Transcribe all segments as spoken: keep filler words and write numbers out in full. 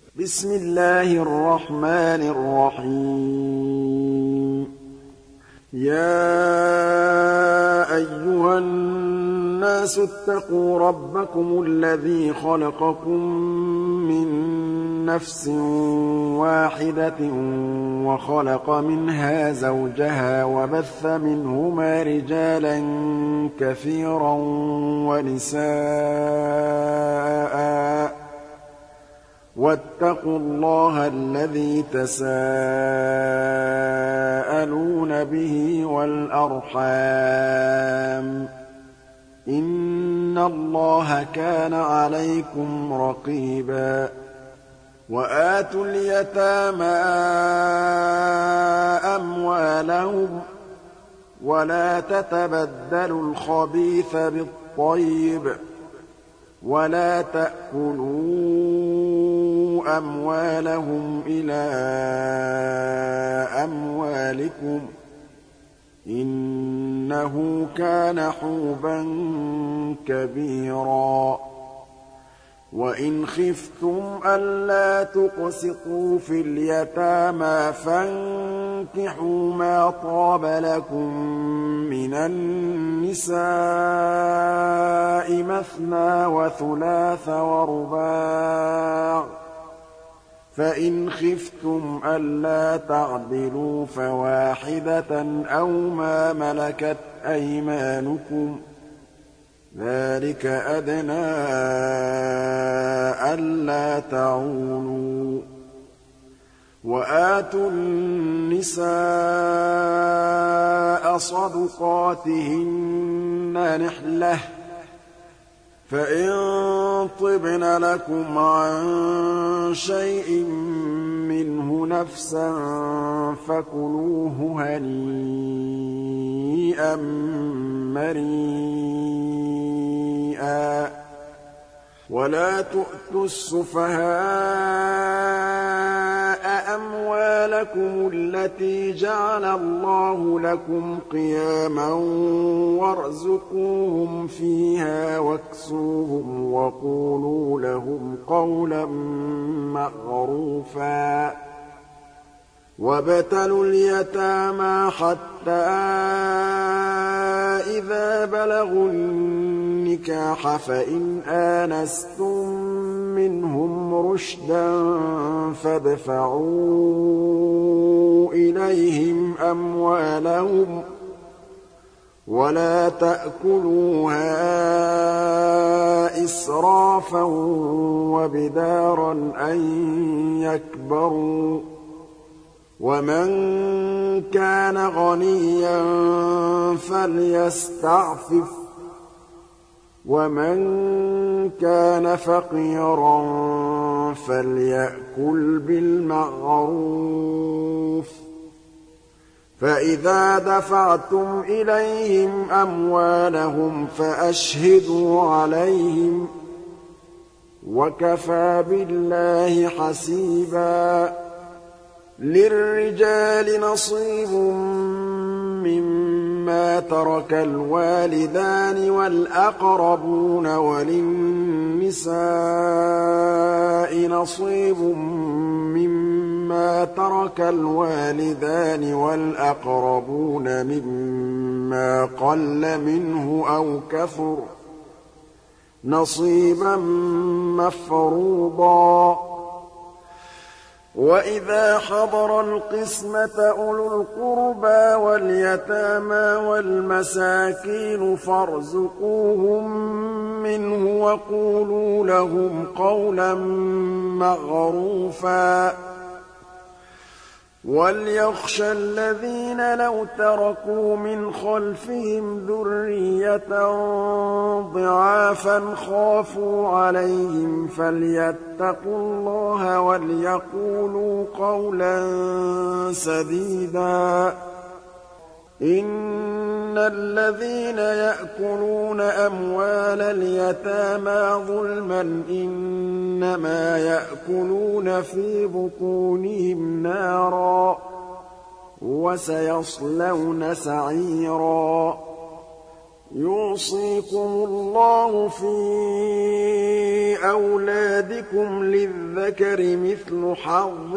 بسم الله الرحمن الرحيم يا أيها الناس اتقوا ربكم الذي خلقكم من نفس واحدة وخلق منها زوجها وبث منهما رجالا كثيرا ونساء واتقوا الله الذي تساءلون به والأرحام إن الله كان عليكم رقيبا وآتوا اليتامى أموالهم ولا تتبدلوا الخبيث بالطيب ولا تأكلوا أموالهم إلى أموالكم إنه كان حوبا كبيرا وإن خفتم ألا تقسطوا في اليتامى فانكحوا ما طاب لكم من النساء مثنى وثلاث ورباع فإن خفتم ألا تعدلوا فواحدة أو ما ملكت أيمانكم ذلك أدنى ألا تعولوا وآتوا النساء صدقاتهن نحلة فإن طبن لكم عن شيء منه نفسا فكلوه هنيئا مريئا ولا تؤتوا السفهاء أموالكم التي جعل الله لكم قياما وارزقوهم فيها واكسوهم وقولوا لهم قولا معروفا وابتلوا اليتامى حتى إذا بلغوا النكاح فإن آنستم منهم رشدا فادفعوا إليهم أموالهم ولا تأكلوها إسرافا وبدارا أن يكبروا ومن كان غنيا فليستعفف ومن كان فقيرا فليأكل بالمعروف فإذا دفعتم إليهم أموالهم فأشهدوا عليهم وكفى بالله حسيبا للرجال نصيب مما ترك الوالدان والأقربون وللنساء نصيب مما ترك الوالدان والأقربون مما قل منه أو كثر نصيبا مفروضا وإذا حضر القسمة أولو القربى واليتامى والمساكين فارزقوهم منه وقولوا لهم قولا معروفا وليخشى الذين لو تركوا من خلفهم ذرية ضعافا خافوا عليهم فليتقوا الله وليقولوا قولا سديدا إن الذين يأكلون أموال اليتامى ظلما إنما يأكلون في بطونهم نارا وسيصلون سعيرا يُوصِيكُمُ اللَّهُ فِي أَوْلَادِكُمْ لِلذَّكَرِ مِثْلُ حَظِّ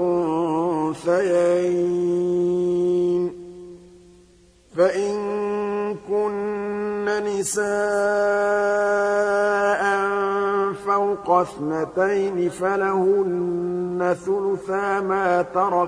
الْأُنثَيَيْنِ ۚ فَإِن كُنَّ نِسَاءً فَوْقَ اثْنَتَيْنِ فَلَهُنَّ ثُلُثَا مَا تَرَكَ ۖ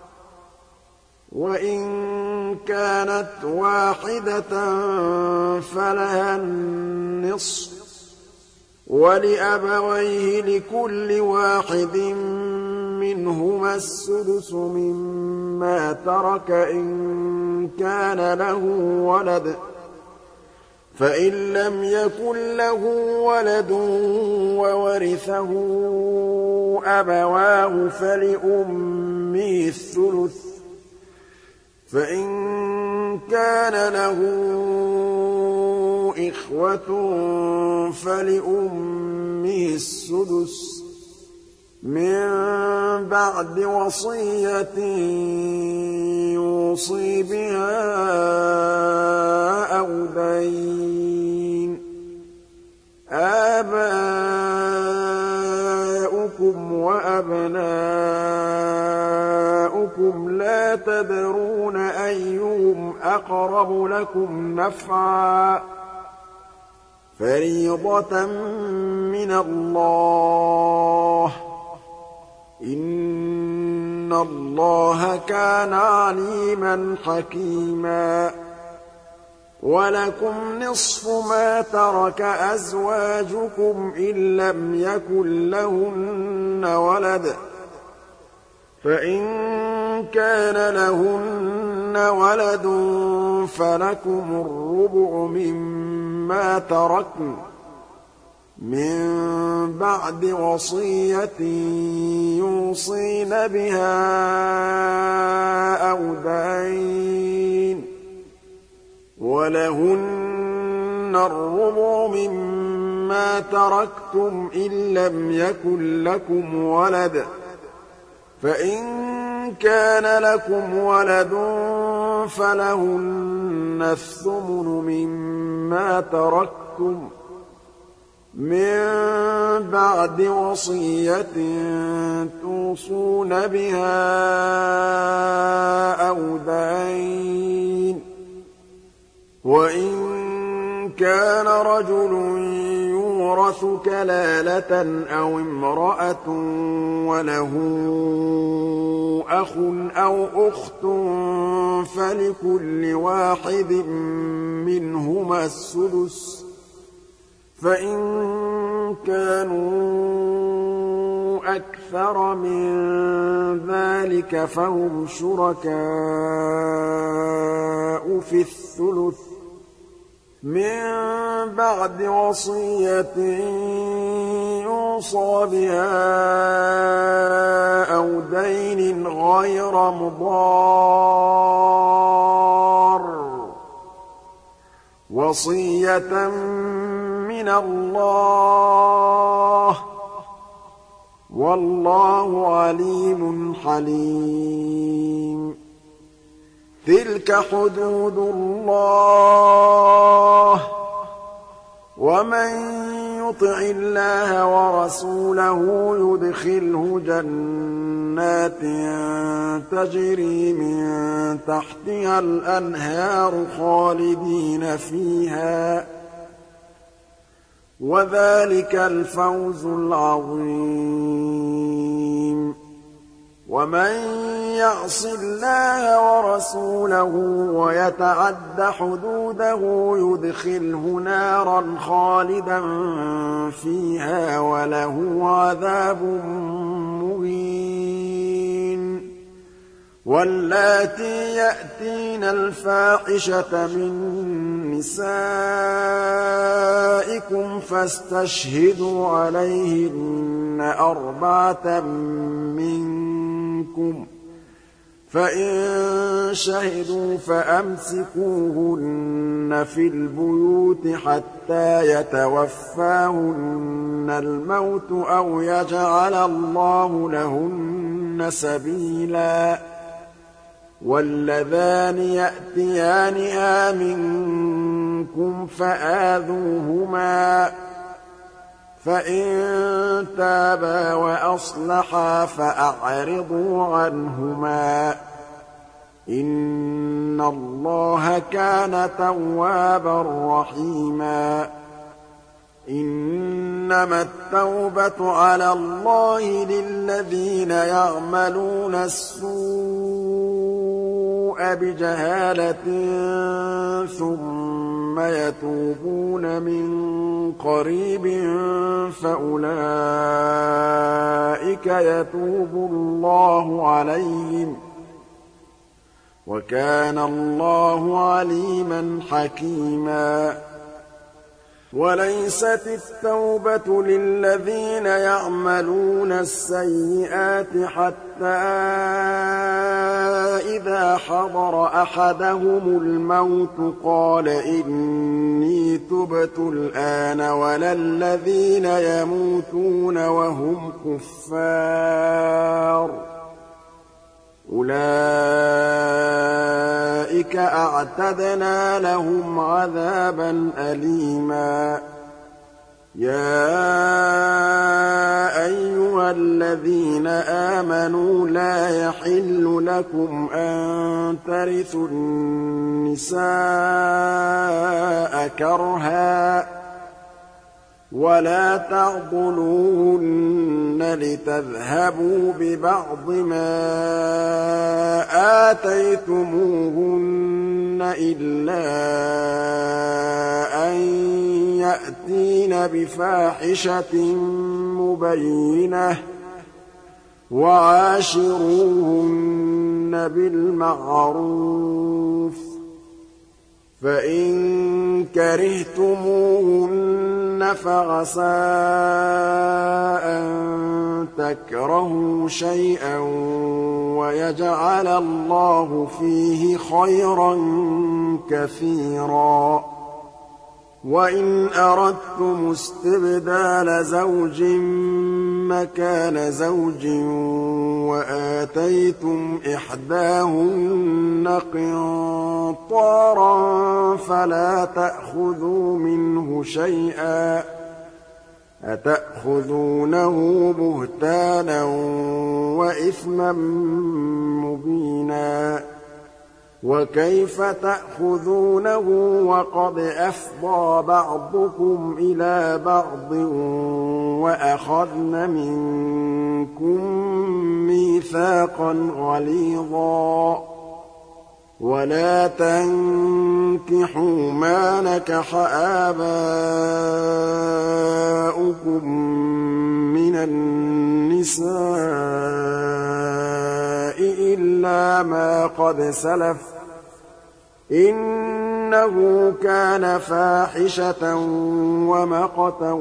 وَإِن كَانَتْ وَاحِدَةً فَلَهَا النِّصْفُ ۚ وَلِأَبَوَيْهِ لِكُلِّ وَاحِدٍ مِّنْهُمَا السُّدُسُ مِمَّا تَرَكَ إِن كَانَ لَهُ وَلَدٌ ۚ فَإِن لَّمْ يَكُن لَّهُ وَلَدٌ وَوَرِثَهُ أَبَوَاهُ فَلِأُمِّهِ الثُّلُثُ ۚ فَإِن كَانَ لَهُ إِخْوَةٌ فَلِأُمِّهِ السُّدُسُ مِن بَعْدِ وَصِيَّةٍ يُوصِي بِهَا أَوْ دَيْنٍ ۗ آبَاؤُكُمْ وَأَبْنَاؤُكُمْ لَا تَدْرُونَ أَيُّهُمْ أَقْرَبُ لَكُمْ نَفْعًا ۚ فَرِيضَةً مِّنَ اللَّهِ ۗ إِنَّ اللَّهَ كَانَ عَلِيمًا حَكِيمًا. وَلَكُمْ نِصْفُ مَا تَرَكَ أَزْوَاجُكُمْ إِن لَّمْ يَكُن لَّهُنَّ وَلَدٌ ۚ فَإِن كَانَ لَهُنَّ وَلَدٌ فَلَكُمُ الرُّبُعُ مِمَّا تَرَكْنَ مِن بَعْدِ وَصِيَّةٍ يُوصِينَ بِهَا أَوْ دَيْنٍ ۗ وَلَهُنَّ الرُّبُعُ مِمَّا تَرَكْتُمْ إِن لَّمْ يَكُن لَّكُمْ وَلَدٌ ۚ فَإِن كَانَ لَكُمْ وَلَدٌ فَلَهُنَّ الثُّمُنُ مِمَّا تَرَكْتُم مِّن بَعْدِ وَصِيَّةٍ تُوصُونَ بِهَا أَوْ دَيْنٍ ۗ وَإِن كَانَ رَجُلٌ يُورَثُ كَلَالَةً أَوْ امْرَأَةٌ وَلَهُ أَخٌ أَوْ أُخْتٌ فَلِكُلِّ واحد مِّنْهُمَا السُّدُسُ ۚ فَإِن كَانُوا أَكْثَرَ مِن ذَٰلِكَ فَهُمْ شُرَكَاءُ فِي الثُّلُثِ مِن بَعْدِ وَصِيَّةٍ يُوصَىٰ بِهَا أَوْ دَيْنٍ غَيْرَ مُضَارٍّ ۚ وَصِيَّةً مِّنَ اللَّهِ ۗ وَاللَّهُ عَلِيمٌ حَلِيمٌ. تِلْكَ حُدُودُ اللَّهِ ۚ وَمَن يُطِعِ اللَّهَ وَرَسُولَهُ يُدْخِلْهُ جَنَّاتٍ تَجْرِي مِن تَحْتِهَا الْأَنْهَارُ خَالِدِينَ فِيهَا ۚ وَذَٰلِكَ الْفَوْزُ الْعَظِيمُ. وَمَن يَعْصِ اللَّهَ وَرَسُولَهُ وَيَتَعَدَّ حُدُودَهُ يُدْخِلْهُ نَارًا خَالِدًا فِيهَا وَلَهُ عَذَابٌ مُّهِينٌ. وَاللَّاتِي يَأْتِينَ الْفَاحِشَةَ مِن نِّسَائِكُمْ فَاسْتَشْهِدُوا عَلَيْهِنَّ أَرْبَعَةً مِّنكُمْ ۖ فَإِن شَهِدُوا فَأَمْسِكُوهُنَّ فِي الْبُيُوتِ حَتَّىٰ يَتَوَفَّاهُنَّ الْمَوْتُ أَوْ يَجْعَلَ اللَّهُ لَهُنَّ سَبِيلًا. وَاللَّذَانِ يَأْتِيَانِهَا مِنكُمْ مِنكُمْ فَآذُوهُمَا ۖ فَإِن تَابَا وَأَصْلَحَا فَأَعْرِضُوا عَنْهُمَا ۗ إِنَّ اللَّهَ كَانَ تَوَّابًا رَّحِيمًا. إِنَّمَا التَّوْبَةُ عَلَى اللَّهِ لِلَّذِينَ يَعْمَلُونَ السُّوءَ بِجَهَالَةٍ ثُمَّ يَتُوبُونَ مِن قَرِيبٍ فَأُولَٰئِكَ يَتُوبُ اللَّهُ عَلَيْهِمْ ۗ وَكَانَ اللَّهُ عَلِيمًا حَكِيمًا. وَلَيْسَتِ التَّوْبَةُ لِلَّذِينَ يَعْمَلُونَ السَّيِّئَاتِ حَتَّىٰ إِذَا حَضَرَ أَحَدَهُمُ الْمَوْتُ قَالَ إِنِّي تُبْتُ الْآنَ وَلَا الَّذِينَ يَمُوتُونَ وَهُمْ كُفَّارٌ ۚ أُولَٰئِكَ أَعْتَدْنَا لَهُمْ عَذَابًا أَلِيمًا. يَا أَيُّهَا الَّذِينَ آمَنُوا لَا يَحِلُّ لَكُمْ أَن تَرِثُوا النِّسَاءَ كَرْهًا وَلَا تَعْضُلُوهُنَّ لِتَذْهَبُوا بِبَعْضِ مَا آتَيْتُمُوهُنَّ إِلَّا أَن يَأْتِينَ بِفَاحِشَةٍ مُّبَيِّنَةٍ ۚ وَعَاشِرُوهُنَّ بِالْمَعْرُوفِ ۚ فَإِن كَرِهْتُمُوهُنَّ فَعَسَىٰ أَن تَكْرَهُوا شَيْئًا وَيَجْعَلَ اللَّهُ فِيهِ خَيْرًا كَثِيرًا. وَإِنْ أَرَدتُّمُ اسْتِبْدَالَ زَوْجٍ مَّكَانَ زَوْجٍ وَآتَيْتُمْ إِحْدَاهُنَّ قِنطَارًا فَلَا تَأْخُذُوا مِنْهُ شَيْئًا ۚ أَتَأْخُذُونَهُ بُهْتَانًا وَإِثْمًا مُّبِينًا. وَكَيْفَ تَأْخُذُونَهُ وَقَدْ أَفْضَىٰ بَعْضُكُمْ إِلَىٰ بَعْضٍ وَأَخَذْنَ مِنكُم مِّيثَاقًا غَلِيظًا. وَلَا تَنكِحُوا مَا نَكَحَ آبَاؤُكُم مِّنَ النِّسَاءِ إِلَّا مَا قَدْ سَلَفَ ۚ إِنَّهُ كَانَ فَاحِشَةً وَمَقْتًا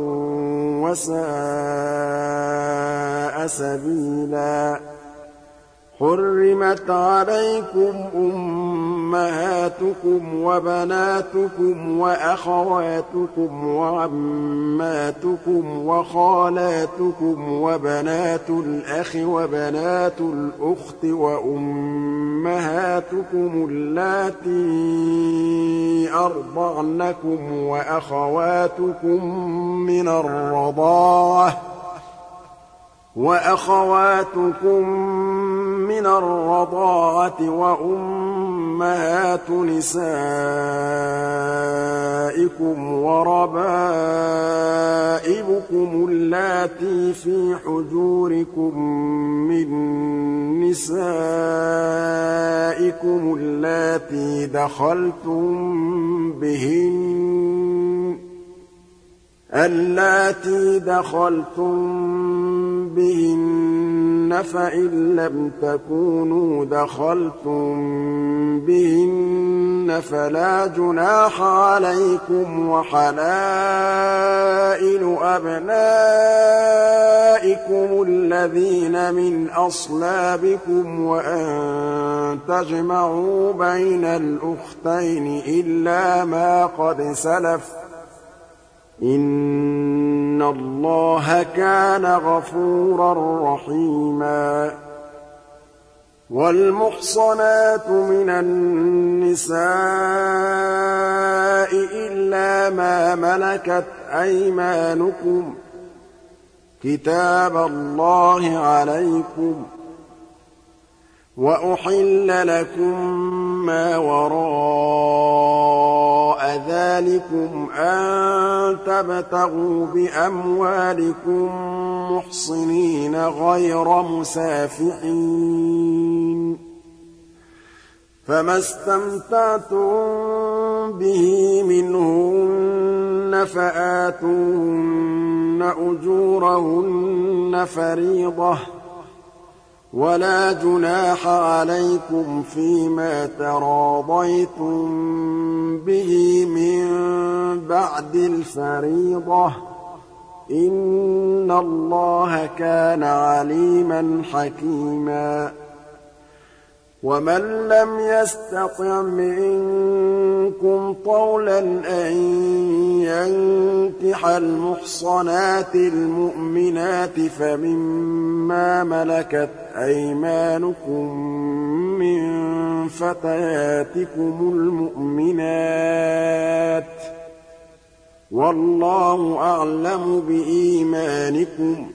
وَسَاءَ سَبِيلًا. حُرِّمَتْ عَلَيْكُمْ أُمَّهَاتُكُمْ وَبَنَاتُكُمْ وَأَخَوَاتُكُمْ وَعَمَّاتُكُمْ وَخَالَاتُكُمْ وَبَنَاتُ الْأَخِ وَبَنَاتُ الْأُخْتِ وَأُمَّهَاتُكُمُ اللَّاتِي أَرْضَعْنَكُمْ وَأَخَوَاتُكُم مِّنَ الرَّضَاعَةِ وَأَخَوَاتُكُم مِّنَ الرَّضَاعَةِ وَأُمَّهَاتُ نِسَائِكُمْ وَرَبَائِبُكُمُ اللَّاتِي فِي حُجُورِكُم مِّن نِّسَائِكُمُ اللَّاتِي دَخَلْتُم بِهِنَّ اللَّاتِي دَخَلْتُم بِهِنَّ فَإِن لَّمْ تَكُونُوا دَخَلْتُم بِهِنَّ فَلَا جُنَاحَ عَلَيْكُمْ وَحَلَائِلُ أَبْنَائِكُمُ الَّذِينَ مِنْ أَصْلَابِكُمْ وَأَن تَجْمَعُوا بَيْنَ الْأُخْتَيْنِ إِلَّا مَا قَدْ سَلَفَ ۚ إِنَّ اللَّهَ كَانَ غَفُورًا رَّحِيمًا. وَالْمُحْصَنَاتُ مِنَ النِّسَاءِ إِلَّا مَا مَلَكَتْ أَيْمَانُكُمْ ۖ كِتَابَ اللَّهِ عَلَيْكُمْ ۚ وَأُحِلَّ لَكُم مَّا وَرَاءَ ذَٰلِكُمْ أَن تَبْتَغُوا بِأَمْوَالِكُم مُّحْصِنِينَ غَيْرَ مُسَافِحِينَ ۚ فَمَا اسْتَمْتَعْتُم بِهِ مِنْهُنَّ فَآتُوهُنَّ أُجُورَهُنَّ فَرِيضَةً ۚ وَلَا جُنَاحَ عَلَيْكُمْ فِيمَا تَرَاضَيْتُم بِهِ مِن بَعْدِ الْفَرِيضَةِ ۚ إِنَّ اللَّهَ كَانَ عَلِيمًا حَكِيمًا. وَمَن لَّمْ يَسْتَطِعْ مِنكُمْ طَوْلًا أَن يَنكِحَ الْمُحْصَنَاتِ الْمُؤْمِنَاتِ فَمِمَّا مَلَكَتْ أَيْمَانُكُم مِّن فَتَيَاتِكُمُ الْمُؤْمِنَاتِ ۚ وَاللَّهُ أَعْلَمُ بِإِيمَانِكُم ۚ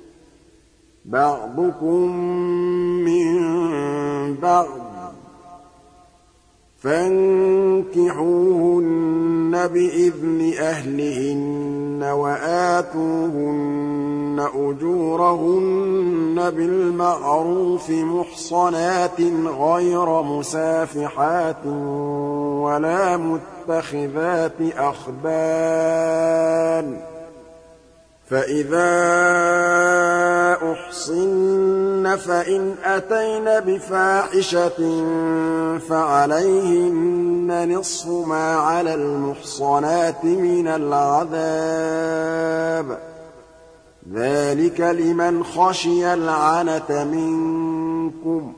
بَعْضُكُم مِّن بَعْضٍ ۚ فَانكِحُوهُنَّ بِإِذْنِ أَهْلِهِنَّ وَآتُوهُنَّ أُجُورَهُنَّ بِالْمَعْرُوفِ مُحْصَنَاتٍ غَيْرَ مُسَافِحَاتٍ وَلَا مُتَّخِذَاتِ أَخْدَانٍ ۚ فَإِذَا أُحْصِنَّ فَإِنْ أَتَيْنَ بِفَاحِشَةٍ فَعَلَيْهِنَّ نِصْفُ مَا عَلَى الْمُحْصَنَاتِ مِنَ الْعَذَابِ ۚ ذَٰلِكَ لِمَنْ خَشِيَ الْعَنَتَ مِنكُمْ ۚ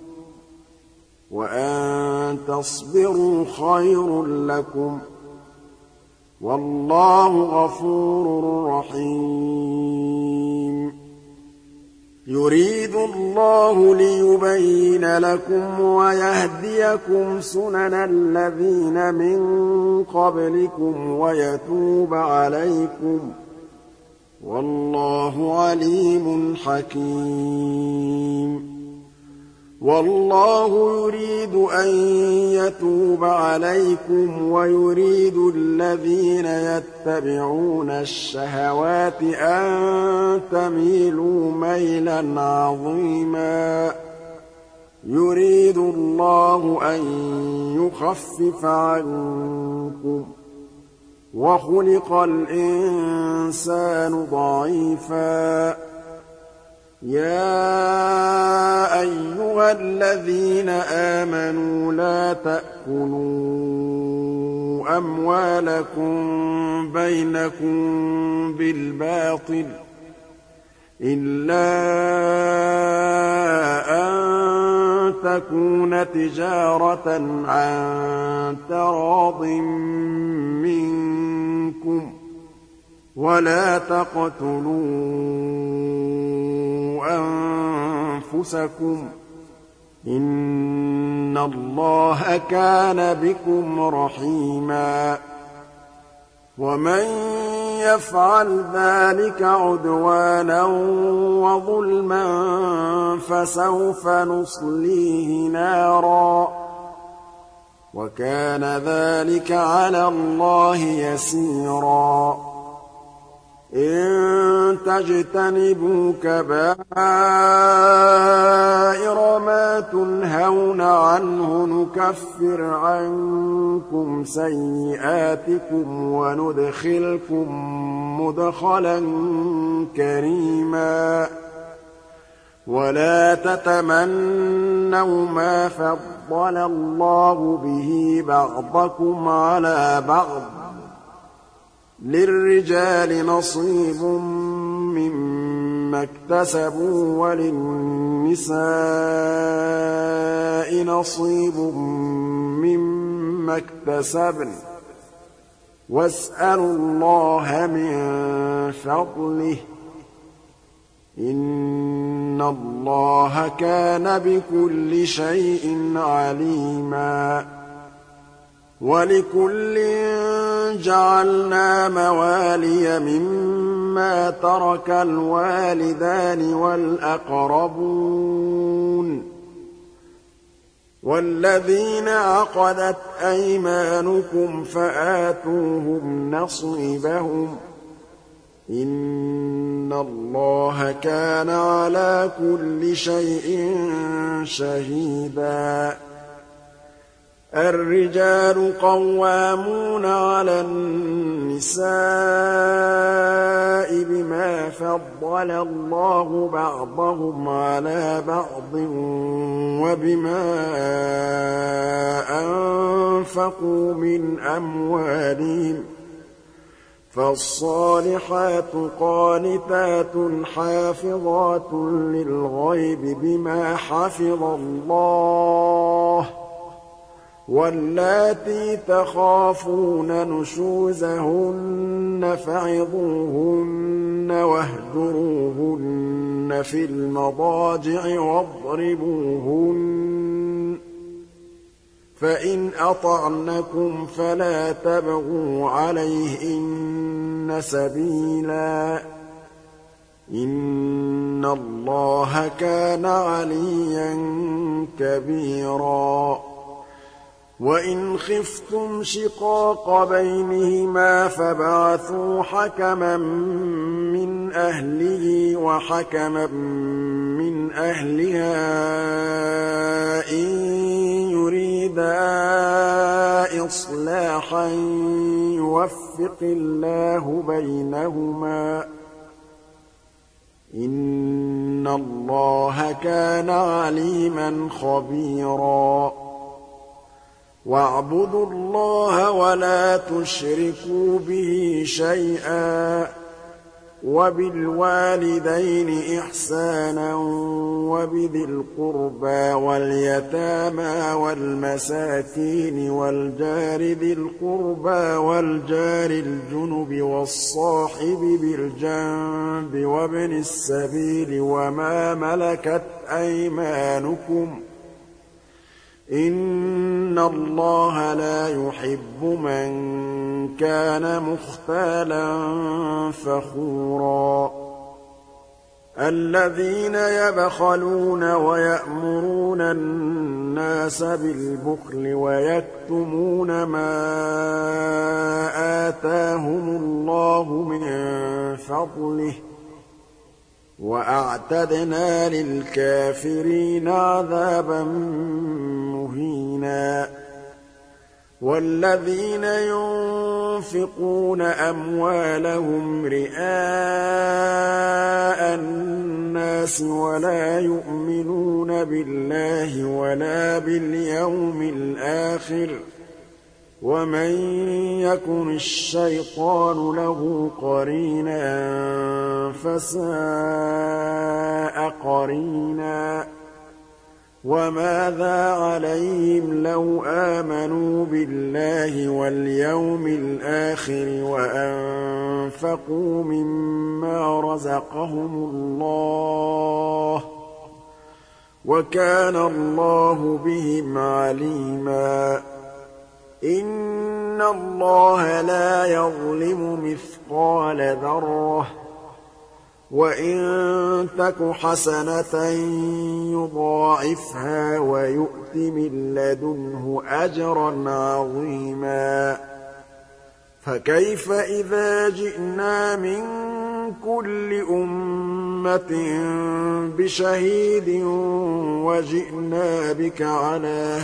وَأَن تَصْبِرُوا خَيْرٌ لَّكُمْ ۗ وَاللَّهُ غَفُورٌ رَّحِيمٌ. يُرِيدُ اللَّهُ لِيُبَيِّنَ لَكُمْ وَيَهْدِيَكُمْ سُنَنَ الَّذِينَ مِن قَبْلِكُمْ وَيَتُوبَ عَلَيْكُمْ ۗ وَاللَّهُ عَلِيمٌ حَكِيمٌ. وَاللَّهُ يُرِيدُ أَن يَتُوبَ عَلَيْكُمْ وَيُرِيدُ الَّذِينَ يَتَّبِعُونَ الشَّهَوَاتِ أَن تَمِيلُوا مَيْلًا عَظِيمًا. يُرِيدُ اللَّهُ أَن يُخَفِّفَ عَنكُمْ ۚ وَخُلِقَ الْإِنسَانُ ضَعِيفًا. يَا أَيُّهَا الَّذِينَ آمَنُوا لَا تَأْكُلُوا أَمْوَالَكُم بَيْنَكُم بِالْبَاطِلِ إِلَّا أَن تَكُونَ تِجَارَةً عَن تَرَاضٍ مِّنكُمْ ۚ وَلَا تَقْتُلُوا أَنفُسَكُمْ ۚ إِنَّ اللَّهَ كَانَ بِكُمْ رَحِيمًا. وَمَن يَفْعَلْ ذَٰلِكَ عُدْوَانًا وَظُلْمًا فَسَوْفَ نُصْلِيهِ نَارًا ۚ وَكَانَ ذَٰلِكَ عَلَى اللَّهِ يَسِيرًا. إِن تَجْتَنِبُوا كَبَائِرَ مَا تُنْهَوْنَ عَنْهُ نُكَفِّرْ عَنكُمْ سَيِّئَاتِكُمْ وَنُدْخِلْكُم مُّدْخَلًا كَرِيمًا. وَلَا تَتَمَنَّوْا مَا فَضَّلَ اللَّهُ بِهِ بَعْضَكُمْ عَلَىٰ بَعْضٍ ۚ لِّلرِّجَالِ نَصِيبٌ مِّمَّا اكْتَسَبُوا وَلِلنِّسَاءِ نَصِيبٌ مِّمَّا اكْتَسَبْنَ ۚ وَاسْأَلُوا اللَّهَ مِن فَضْلِهِ ۗ إِنَّ اللَّهَ كَانَ بِكُلِّ شَيْءٍ عَلِيمًا وَلِكُلٍّ جَعَلْنَا مَوَالِيَ مِمَّا تَرَكَ الْوَالِدَانِ وَالْأَقْرَبُونَ وَالَّذِينَ عَقَدَتْ أَيْمَانُكُمْ فَآتُوهُمْ نَصِيبَهُمْ ۚ إِنَّ اللَّهَ كَانَ عَلَىٰ كُلِّ شَيْءٍ شَهِيدًا الرِّجَالُ قَوَّامُونَ عَلَى النِّسَاءِ بِمَا فَضَّلَ اللَّهُ بَعْضَهُمْ عَلَىٰ بَعْضٍ وَبِمَا أَنفَقُوا مِنْ أَمْوَالِهِمْ ۚ فَالصَّالِحَاتُ قَانِتَاتٌ حَافِظَاتٌ لِّلْغَيْبِ بِمَا حَفِظَ اللَّهُ ۚ وَاللَّاتِي تَخَافُونَ نُشُوزَهُنَّ فَعِظُوهُنَّ وَاهْجُرُوهُنَّ فِي الْمَضَاجِعِ وَاضْرِبُوهُنَّ ۖ فَإِنْ أَطَعْنَكُمْ فَلَا تَبْغُوا عَلَيْهِنَّ سَبِيلًا ۗ إِنَّ اللَّهَ كَانَ عَلِيًّا كَبِيرًا وَإِنْ خِفْتُمْ شِقَاقَ بَيْنِهِمَا فَابْعَثُوا حَكَمًا مِّنْ أَهْلِهِ وَحَكَمًا مِّنْ أَهْلِهَا إِن يُرِيدَا إِصْلَاحًا يُوَفِّقِ اللَّهُ بَيْنَهُمَا ۗ إِنَّ اللَّهَ كَانَ عَلِيمًا خَبِيرًا وَاعْبُدُوا اللَّهَ وَلَا تُشْرِكُوا بِهِ شَيْئًا ۖ وَبِالْوَالِدَيْنِ إِحْسَانًا وَبِذِي الْقُرْبَىٰ وَالْيَتَامَىٰ وَالْمَسَاكِينِ وَالْجَارِ ذِي الْقُرْبَىٰ وَالْجَارِ الْجُنُبِ وَالصَّاحِبِ بِالْجَنبِ وَابْنِ السَّبِيلِ وَمَا مَلَكَتْ أَيْمَانُكُمْ ۗ إِنَّ اللَّهَ لَا يُحِبُّ مَن كَانَ مُخْتَالًا فَخُورًا الَّذِينَ يَبْخَلُونَ وَيَأْمُرُونَ النَّاسَ بِالْبُخْلِ وَيَكْتُمُونَ مَا آتَاهُمُ اللَّهُ مِن فَضْلِهِ ۗ وَأَعْتَدْنَا لِلْكَافِرِينَ عَذَابًا مُّهِينًا وَالَّذِينَ يُنفِقُونَ أَمْوَالَهُمْ رِئَاءَ النَّاسِ وَلَا يُؤْمِنُونَ بِاللَّهِ وَلَا بِالْيَوْمِ الْآخِرِ ۗ وَمَن يَكُنِ الشَّيْطَانُ لَهُ قَرِينًا فَسَاءَ قَرِينًا وَمَاذَا عَلَيْهِمْ لَوْ آمَنُوا بِاللَّهِ وَالْيَوْمِ الْآخِرِ وَأَنفَقُوا مِمَّا رَزَقَهُمُ اللَّهُ ۚ وَكَانَ اللَّهُ بِهِمْ عَلِيمًا إِنَّ اللَّهَ لَا يَظْلِمُ مِثْقَالَ ذَرَّةٍ ۖ وَإِن تَكُ حَسَنَةً يُضَاعِفْهَا وَيُؤْتِ مِن لَّدُنْهُ أَجْرًا عَظِيمًا فَكَيْفَ إِذَا جِئْنَا مِن كُلِّ أُمَّةٍ بِشَهِيدٍ وَجِئْنَا بِكَ عَلَىٰ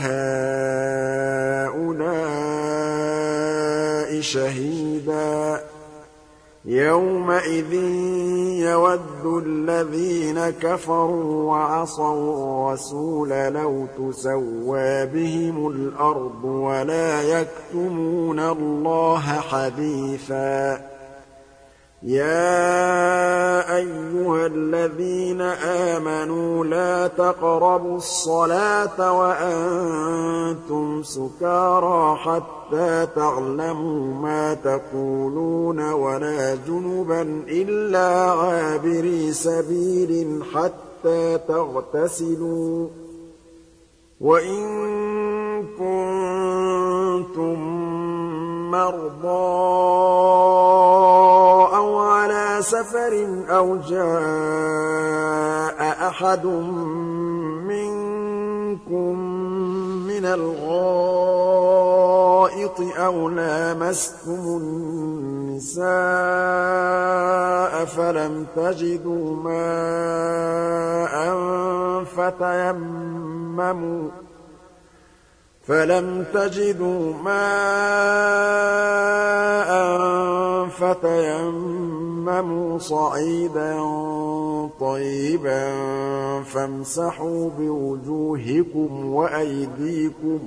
هَٰؤُلَاءِ شَهِيدًا يَوْمَئِذٍ يَوَدُّ الَّذِينَ كَفَرُوا وَعَصَوُا الرَّسُولَ لَوْ تُسَوَّىٰ بِهِمُ الْأَرْضُ وَلَا يَكْتُمُونَ اللَّهَ حَدِيثًا يَا أَيُّهَا الَّذِينَ آمَنُوا لَا تَقْرَبُوا الصَّلَاةَ وَأَنتُمْ سُكَارَىٰ حَتَّىٰ تَعْلَمُوا مَا تَقُولُونَ وَلَا جُنُبًا إِلَّا عَابِرِي سَبِيلٍ حَتَّىٰ تَغْتَسِلُوا ۚ وَإِن كُنتُم مَّرْضَىٰ أَوْ عَلَىٰ سَفَرٍ أَوْ جَاءَ أَحَدٌ مِّنكُم مِّنَ الْغَائِطِ أَوْ لَامَسْتُمُ النِّسَاءَ فَلَمْ تَجِدُوا مَاءً فَتَيَمَّمُوا فَلَمْ تَجِدُوا مَاءً فَتَيَمَّمُوا صَعِيدًا طَيِّبًا فَامْسَحُوا بِوُجُوهِكُمْ وَأَيْدِيكُمْ ۗ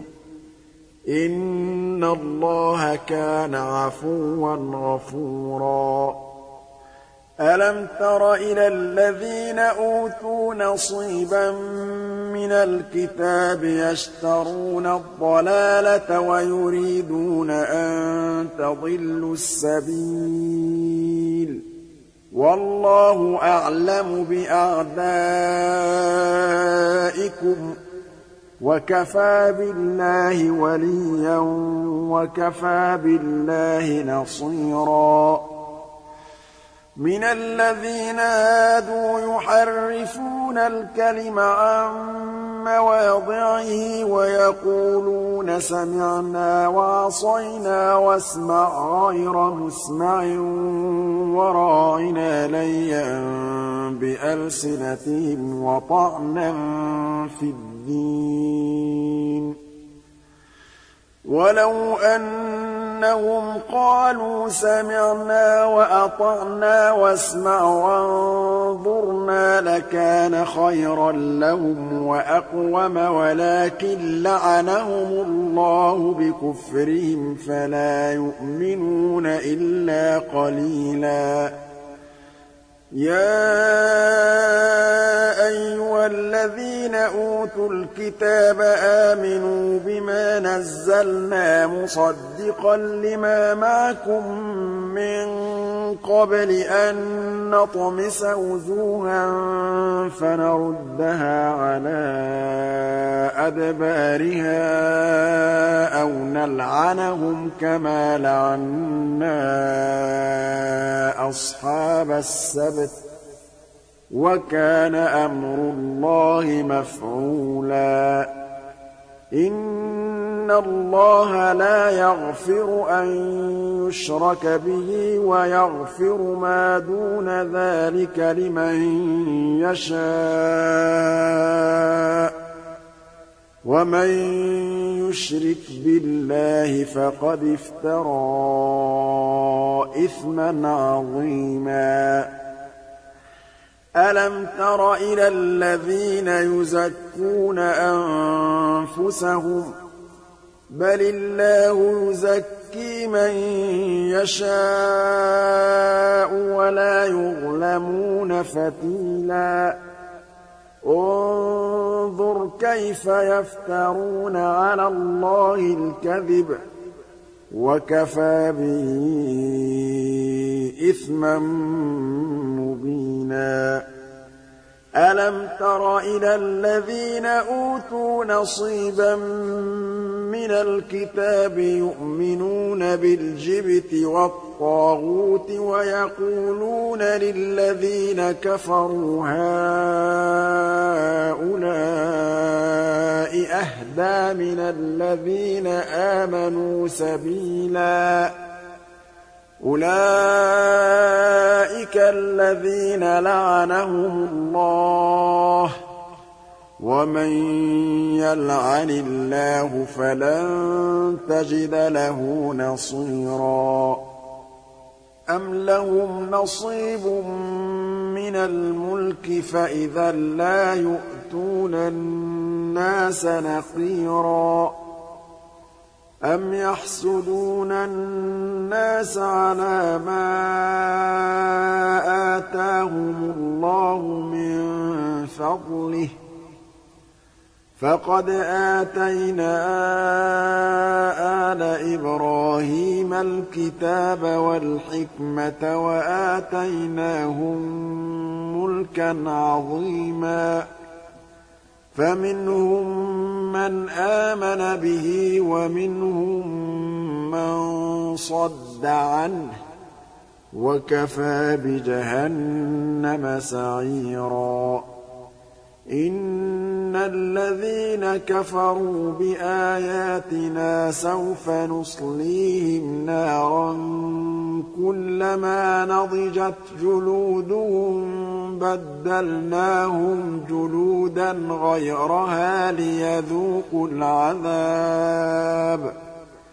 إِنَّ اللَّهَ كَانَ عَفُوًّا غَفُورًا. أَلَمْ تَرَ إِلَى الَّذِينَ أُوتُوا نَصِيبًا مِّنَ الْكِتَابِ يَشْتَرُونَ الضَّلَالَةَ وَيُرِيدُونَ أَن تَضِلُّوا السَّبِيلَ ۗ وَاللَّهُ أَعْلَمُ بِأَعْدَائِكُمْ ۚ وَكَفَىٰ بِاللَّهِ وَلِيًّا وَكَفَىٰ بِاللَّهِ نَصِيرًا. مِنَ الَّذِينَ هَادُوا يُحَرِّفُونَ الْكَلِمَ عَن مَّوَاضِعِهِ وَيَقُولُونَ سَمِعْنَا وَعَصَيْنَا وَاسْمَعْ غَيْرَ مُسْمَعٍ وَرَاعِنَا لَيًّا بِأَلْسِنَتِهِمْ وَطَعْنًا فِي الدِّينِ ۚ وَلَوْ أَنَّهُمْ قَالُوا سَمِعْنَا وَأَطَعْنَا وَاسْمَعْ وَانظُرْنَا لَكَانَ خَيْرًا لَّهُمْ وَأَقْوَمَ وَلَٰكِن لَّعَنَهُمُ اللَّهُ بِكُفْرِهِمْ فَلَا يُؤْمِنُونَ إِلَّا قَلِيلًا. يَا أَيُّهَا الَّذِينَ أُوتُوا الْكِتَابَ آمِنُوا بِمَا نَزَّلْنَا مُصَدِّقًا لِّمَا مَعَكُم مِّن قَبْلِ أَن نَّطْمِسَ وُجُوهًا فَنَرُدَّهَا عَلَىٰ أَدْبَارِهَا أَوْ نَلْعَنَهُمْ كَمَا لَعَنَّا أَصْحَابَ السَّبْتِ ۚ وَكَانَ أَمْرُ اللَّهِ مَفْعُولًا. إِنَّ اللَّهَ لَا يَغْفِرُ أَن يُشْرَكَ بِهِ وَيَغْفِرُ مَا دُونَ ذَٰلِكَ لِمَن يَشَاءُ ۚ وَمَن يُشْرِكْ بِاللَّهِ فَقَدِ افْتَرَىٰ إِثْمًا عَظِيمًا. أَلَمْ تَرَ إِلَى الَّذِينَ يُزَكُّونَ أَنفُسَهُم ۚ بَلِ اللَّهُ يُزَكِّي مَن يَشَاءُ وَلَا يُظْلَمُونَ فَتِيلًا. انظُرْ كَيْفَ يَفْتَرُونَ عَلَى اللَّهِ الْكَذِبَ ۖ وَكَفَىٰ بِهِ إِثْمًا مُّبِينًا. أَلَمْ تَرَ إِلَى الَّذِينَ أُوتُوا نَصِيبًا مِّنَ الْكِتَابِ يُؤْمِنُونَ بِالْجِبْتِ وَالطَّاغُوتِ وَيَقُولُونَ لِلَّذِينَ كَفَرُوا هَٰؤُلَاءِ أَهْدَىٰ مِنَ الَّذِينَ آمَنُوا سَبِيلًا. أُولَٰئِكَ الَّذِينَ لَعَنَهُمُ اللَّهُ ۖ وَمَن يَلْعَنِ اللَّهُ فَلَن تَجِدَ لَهُ نَصِيرًا. أَمْ لَهُمْ نَصِيبٌ مِّنَ الْمُلْكِ فَإِذًا لَّا يُؤْتُونَ النَّاسَ نَقِيرًا. أَمْ يَحْسُدُونَ النَّاسَ عَلَىٰ مَا آتَاهُمُ اللَّهُ مِن فَضْلِهِ ۖ فَقَدْ آتَيْنَا آلَ إِبْرَاهِيمَ الْكِتَابَ وَالْحِكْمَةَ وَآتَيْنَاهُم مُّلْكًا عَظِيمًا فَمِنْهُم مَّنْ آمَنَ بِهِ وَمِنْهُم مَّن صَدَّ عَنْهُ ۚ وَكَفَىٰ بِجَهَنَّمَ سَعِيرًا إِنَّ الَّذِينَ كَفَرُوا بِآيَاتِنَا سَوْفَ نُصْلِيهِمْ نَارًا كُلَّمَا نَضِجَتْ جُلُودُهُم بَدَّلْنَاهُمْ جُلُودًا غَيْرَهَا لِيَذُوقُوا الْعَذَابَ ۗ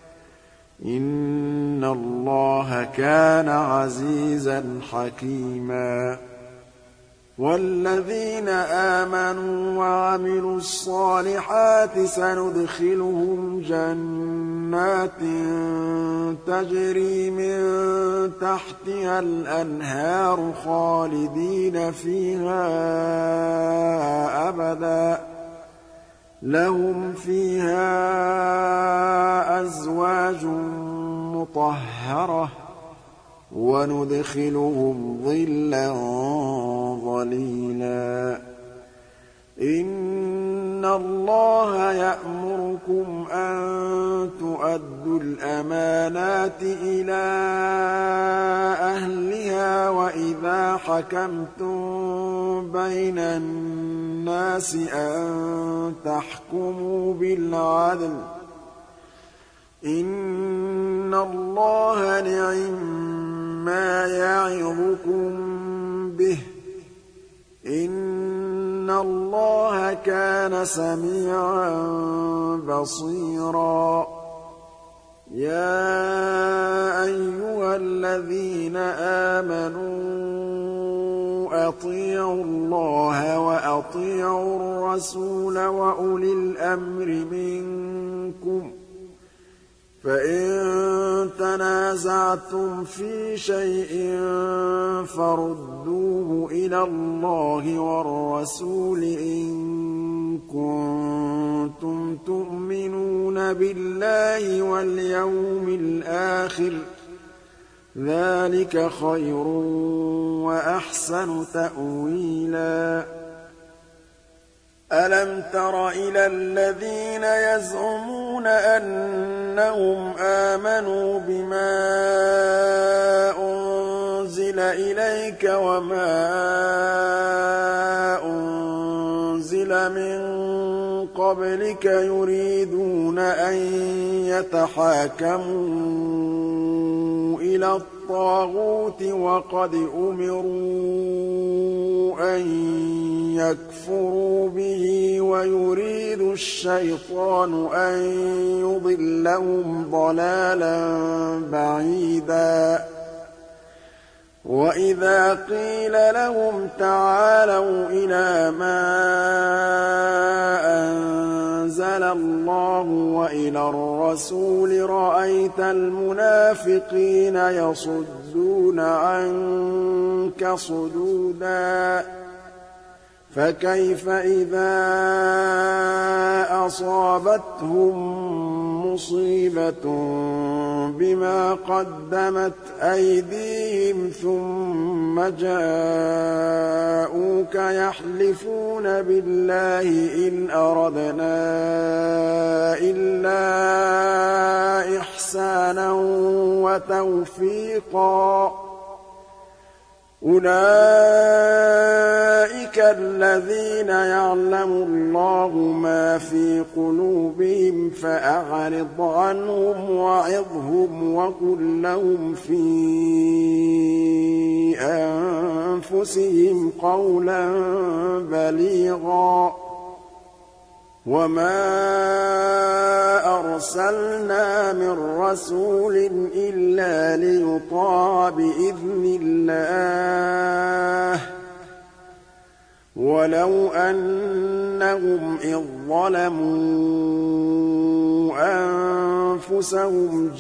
إِنَّ اللَّهَ كَانَ عَزِيزًا حَكِيمًا وَالَّذِينَ آمَنُوا وَعَمِلُوا الصَّالِحَاتِ سَنُدْخِلُهُمْ جَنَّاتٍ تَجْرِي مِن تَحْتِهَا الْأَنْهَارُ خَالِدِينَ فِيهَا أَبَدًا ۖ لَّهُمْ فِيهَا أَزْوَاجٌ مُّطَهَّرَةٌ ۖ وَنُدْخِلُهُمْ ظِلًّا ظَلِيلًا إِنَّ اللَّهَ يَأْمُرُكُمْ أَن تُؤَدُّوا الْأَمَانَاتِ إِلَىٰ أَهْلِهَا وَإِذَا حَكَمْتُم بَيْنَ النَّاسِ أَن تَحْكُمُوا بِالْعَدْلِ ۚ إِنَّ اللَّهَ نِعِمَّا يَعِظُكُم بِهِ ۗ إِنَّ اللَّهَ كَانَ سَمِيعًا بَصِيرًا يَا أَيُّهَا الَّذِينَ آمَنُوا أَطِيعُوا اللَّهَ وَأَطِيعُوا الرَّسُولَ وَأُولِي الْأَمْرِ مِنكُمْ ۖ فَإِن تَنَازَعْتُمْ فِي شَيْءٍ فَرُدُّوهُ إِلَى اللَّهِ وَالرَّسُولِ إِن كُنتُمْ تُؤْمِنُونَ بِاللَّهِ وَالْيَوْمِ الْآخِرِ ۚ ذَٰلِكَ خَيْرٌ وَأَحْسَنُ تَأْوِيلًا أَلَمْ تَرَ إِلَى الَّذِينَ يَزْعُمُونَ أَنَّهُمْ آمَنُوا بِمَا أُنزِلَ إِلَيْكَ وَمَا أُنزِلَ مِن قَبْلِكَ يُرِيدُونَ أَن يَتَحَاكَمُوا إِلَى الطَّاغُوتِ وَقَدْ أُمِرُوا أَن يَكْفُرُوا بِهِ وَيُرِيدُ الشَّيْطَانُ أَن يُضِلَّهُمْ ضَلَالًا بَعِيدًا وَإِذَا قِيلَ لَهُمْ تَعَالَوْا إِلَىٰ مَا أَنزَلَ اللَّهُ وَإِلَى الرَّسُولِ رَأَيْتَ الْمُنَافِقِينَ يَصُدُّونَ عَنكَ صُدُودًا فَكَيْفَ إِذَا أَصَابَتْهُم مُّصِيبَةٌ بِمَا قَدَّمَتْ أَيْدِيهِمْ ثُمَّ جَاءُوكَ يَحْلِفُونَ بِاللَّهِ إِنْ أَرَدْنَا إِلَّا إِحْسَانًا وَتَوْفِيقًا أُولَٰئِكَ الَّذِينَ يَعْلَمُ اللَّهُ مَا فِي قُلُوبِهِمْ فَأَعْرِضْ عَنْهُمْ وَعِظْهُمْ وَقُل لَّهُمْ فِي أَنفُسِهِمْ قَوْلًا بَلِيغًا وَمَا أَرْسَلْنَا مِن رَّسُولٍ إِلَّا لِيُطَاعَ بِإِذْنِ اللَّهِ وَلَوْ أَنَّهُمْ إِذ ظَّلَمُوا أَنفُسَهُمْ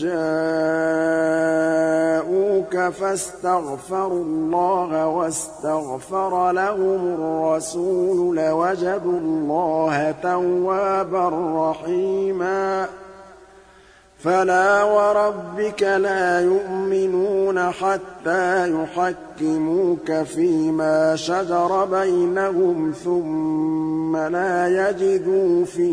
جَاءُوكَ فَاسْتَغْفَرُوا اللَّهَ وَاسْتَغْفَرَ لَهُمُ الرَّسُولُ لَوَجَدُوا اللَّهَ تَوَّابًا رَّحِيمًا فَلَا وَرَبِّكَ لَا يُؤْمِنُونَ حَتَّىٰ يُحَكِّمُوكَ فِيمَا شَجَرَ بَيْنَهُمْ ثُمَّ لَا يَجِدُوا فِي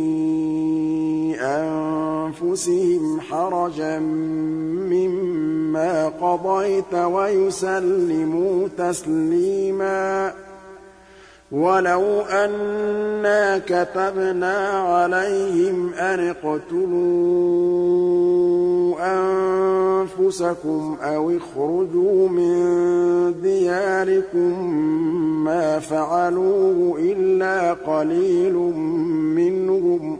أَنفُسِهِمْ حَرَجًا مِّمَّا قَضَيْتَ وَيُسَلِّمُوا تَسْلِيمًا وَلَوْ أَنَّا كَتَبْنَا عَلَيْهِمْ أَنِ اقْتُلُوا أَنفُسَكُمْ أَوِ اخْرُجُوا مِن دِيَارِكُم مَّا فَعَلُوهُ إِلَّا قَلِيلٌ مِّنْهُمْ ۖ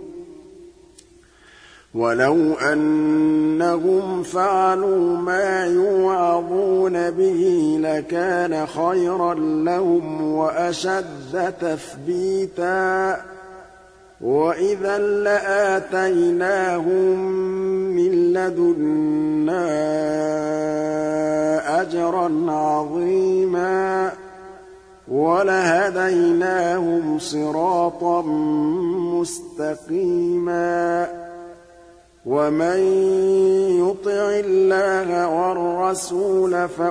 وَلَوْ أَنَّهُمْ فَعَلُوا مَا يُوعَظُونَ بِهِ لَكَانَ خَيْرًا لَّهُمْ وَأَشَدَّ تَثْبِيتًا وَإِذًا لَّآتَيْنَاهُم مِّن لَّدُنَّا أَجْرًا عَظِيمًا وَلَهَدَيْنَاهُمْ صِرَاطًا مُّسْتَقِيمًا وَمَن يُطِعِ اللَّهَ وَالرَّسُولَ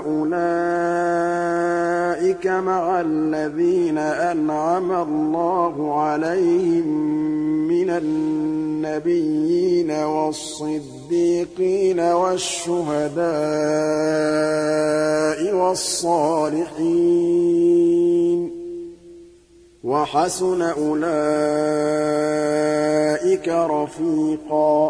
فَأُولَٰئِكَ مَعَ الَّذِينَ أَنْعَمَ اللَّهُ عَلَيْهِم مِّنَ النَّبِيِّينَ وَالصِّدِّيقِينَ وَالشُّهَدَاءِ وَالصَّالِحِينَ ۚ وَحَسُنَ أُولَٰئِكَ رَفِيقًا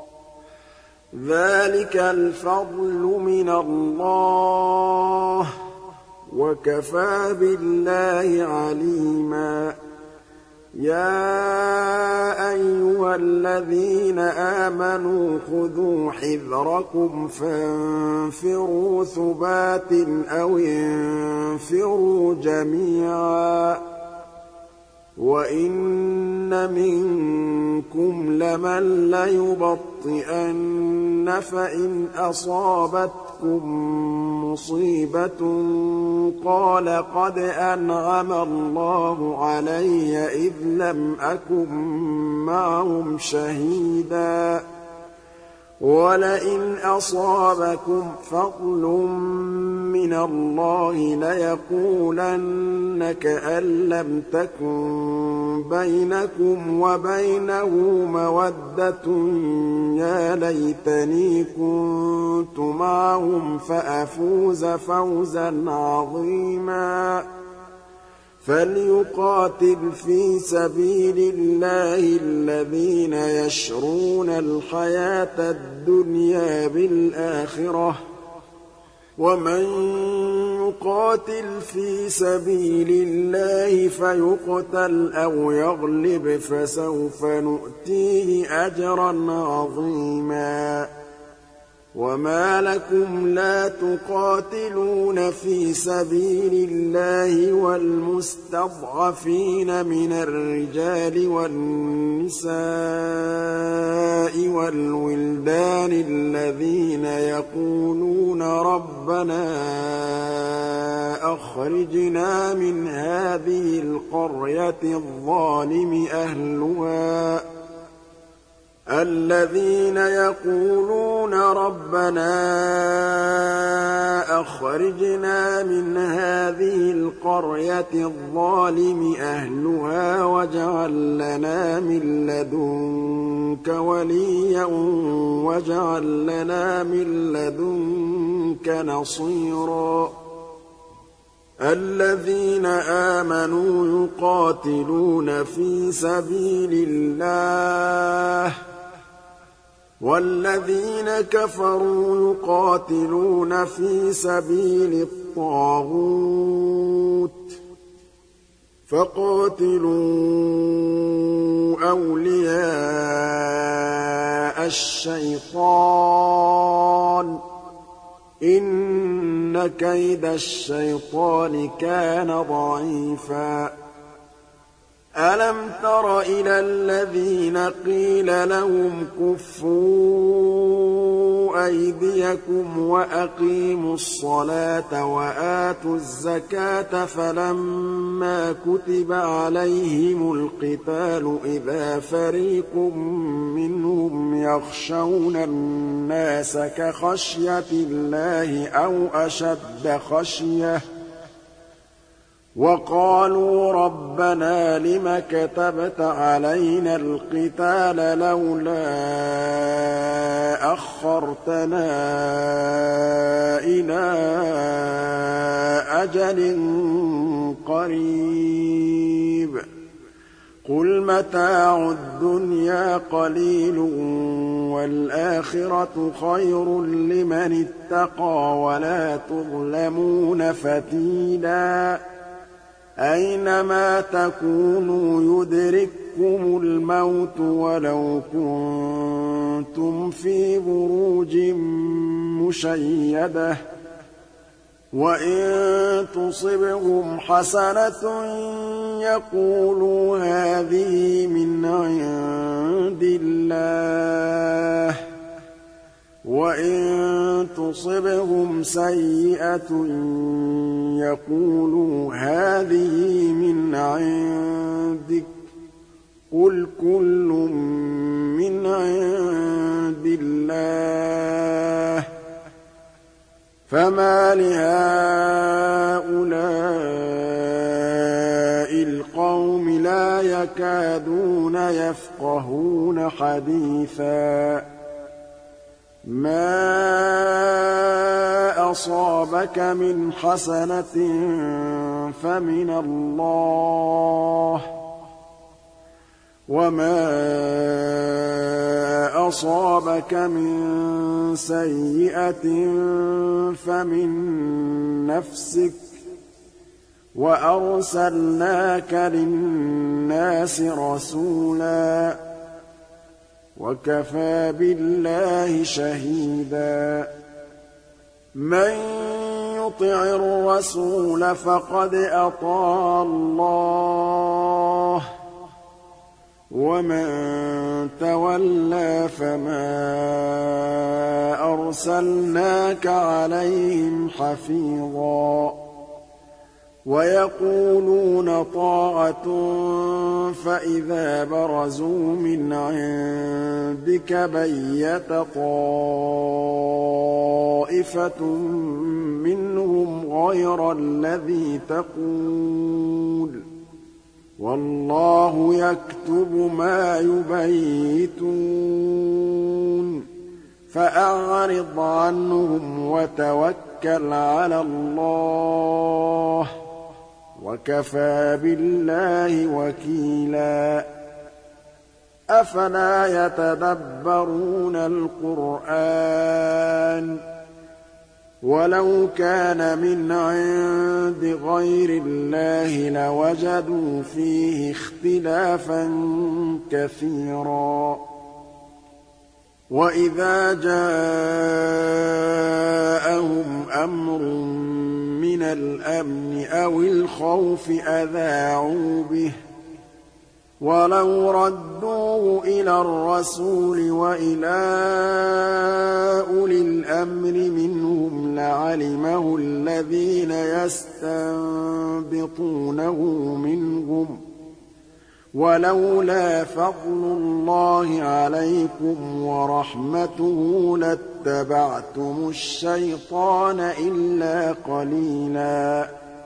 ذَٰلِكَ الْفَضْلُ مِنَ اللَّهِ ۚ وَكَفَىٰ بِاللَّهِ عَلِيمًا يَا أَيُّهَا الَّذِينَ آمَنُوا خُذُوا حِذْرَكُمْ فَانفِرُوا ثُبَاتٍ أَوِ انفِرُوا جَمِيعًا وَإِنَّ مِنكُمْ لَمَن لَّيُبَطِّئَنَّ فَإِنْ أَصَابَتْكُم مُّصِيبَةٌ قَالَ قَدْ أَنْعَمَ اللَّهُ عَلَيَّ إِذْ لَمْ أَكُن مَّعَهُمْ شَهِيدًا وَلَئِنْ أَصَابَكُمْ فَضْلٌ مِّنَ اللَّهِ لَيَقُولَنَّ كَأَن لَّمْ تَكُن بَيْنَكُمْ وَبَيْنَهُ مَوَدَّةٌ يَا لَيْتَنِي كُنتُ مَعَهُمْ فَأَفُوزَ فَوْزًا عَظِيمًا فَلْيُقَاتِلْ فِي سَبِيلِ اللَّهِ الَّذِينَ يَشْرُونَ الْحَيَاةَ الدُّنْيَا بِالْآخِرَةِ ۖ وَمَن يُقَاتِلْ فِي سَبِيلِ اللَّهِ فَيُقْتَلْ أَوْ يَغْلِبْ فَسَوْفَ نُؤْتِيهِ أَجْرًا عَظِيمًا وَمَا لَكُمْ لَا تُقَاتِلُونَ فِي سَبِيلِ اللَّهِ وَالْمُسْتَضْعَفِينَ مِنَ الرِّجَالِ وَالنِّسَاءِ وَالْوِلْدَانِ الَّذِينَ يَقُولُونَ رَبَّنَا أَخْرِجْنَا مِنْ هَٰذِهِ الْقَرْيَةِ الظَّالِمِ أَهْلُهَا الَّذِينَ يَقُولُونَ رَبَّنَا أَخْرِجْنَا مِنْ هَٰذِهِ الْقَرْيَةِ الظَّالِمِ أَهْلُهَا وَاجْعَل لَّنَا مِن لَّدُنكَ وَلِيًّا وَاجْعَل لَّنَا مِن لَّدُنكَ نَصِيرًا الَّذِينَ آمَنُوا يُقَاتِلُونَ فِي سَبِيلِ اللَّهِ وَالَّذِينَ كَفَرُوا يُقَاتِلُونَ فِي سَبِيلِ الطَّاغُوتِ فَقَاتِلُوا أَوْلِيَاءَ الشَّيْطَانِ ۖ إِنَّ كَيْدَ الشَّيْطَانِ كَانَ ضَعِيفًا أَلَمْ تَرَ إِلَى الَّذِينَ قِيلَ لَهُمْ كُفُّوا أَيْدِيَكُمْ وَأَقِيمُوا الصَّلَاةَ وَآتُوا الزَّكَاةَ فَلَمَّا كُتِبَ عَلَيْهِمُ الْقِتَالُ إِذَا فَرِيقٌ مِّنْهُمْ يَخْشَوْنَ النَّاسَ كَخَشْيَةِ اللَّهِ أَوْ أَشَدَّ خَشْيَةً ۚ وَقَالُوا رَبَّنَا لِمَ كَتَبْتَ عَلَيْنَا الْقِتَالَ لَوْلَا أَخَّرْتَنَا إِلَىٰ أَجَلٍ قَرِيبٍ ۗ قُلْ مَتَاعُ الدُّنْيَا قَلِيلٌ وَالْآخِرَةُ خَيْرٌ لِّمَنِ اتَّقَىٰ وَلَا تُظْلَمُونَ فَتِيلًا. أَيْنَمَا تَكُونُوا يُدْرِككُّمُ الْمَوْتُ وَلَوْ كُنتُمْ فِي بُرُوجٍ مُّشَيَّدَةٍ ۗ وَإِن تُصِبْهُمْ حَسَنَةٌ يَقُولُوا هَٰذِهِ مِنْ عِندِ اللَّهِ ۖ وَإِن تُصِبْهُمْ سَيِّئَةٌ يَقُولُوا هَٰذِهِ مِنْ عِندِكَ ۚ قُلْ كُلٌّ مِّنْ عِندِ اللَّهِ ۖ فَمَالِ هَٰؤُلَاءِ الْقَوْمِ لَا يَكَادُونَ يَفْقَهُونَ حَدِيثًا. مَا أَصَابَكَ مِنْ حَسَنَةٍ فَمِنَ اللَّهِ ۖ وَمَا أَصَابَكَ مِن سَيِّئَةٍ فَمِن نَّفْسِكَ ۚ وَأَرْسَلْنَاكَ لِلنَّاسِ رَسُولًا ۚ وَكَفَىٰ بِاللَّهِ شَهِيدًا. مَّن يُطِعِ الرَّسُولَ فَقَدْ أَطَاعَ اللَّهَ ۖ وَمَن تَوَلَّىٰ فَمَا أَرْسَلْنَاكَ عَلَيْهِمْ حَفِيظًا. وَيَقُولُونَ طَاعَةٌ فَإِذَا بَرَزُوا مِنْ عِندِكَ بَيَّتَ طَائِفَةٌ مِّنْهُمْ غَيْرَ الَّذِي تَقُولُ ۖ وَاللَّهُ يَكْتُبُ مَا يُبَيِّتُونَ. فَأَعْرِضْ عَنْهُمْ وَتَوَكَّلْ عَلَى اللَّهِ ۚ وَكَفَىٰ بِاللَّهِ وَكِيلًا. أَفَلَا يَتَدَبَّرُونَ الْقُرْآنَ ۚ وَلَوْ كَانَ مِنْ عِندِ غَيْرِ اللَّهِ لَوَجَدُوا فِيهِ اخْتِلَافًا كَثِيرًا. وَإِذَا جَاءَهُمْ أَمْرٌ مِّنَ الْأَمْنِ أَوِ الْخَوْفِ أَذَاعُوا بِهِ ۖ وَلَوْ رَدُّوهُ إِلَى الرَّسُولِ وَإِلَىٰ أُولِي الْأَمْرِ مِنْهُمْ لَعَلِمَهُ الَّذِينَ يَسْتَنبِطُونَهُ مِنْهُمْ ۗ وَلَوْلَا فَضْلُ اللَّهِ عَلَيْكُمْ وَرَحْمَتُهُ لَاتَّبَعْتُمُ الشَّيْطَانَ إِلَّا قَلِيلًا.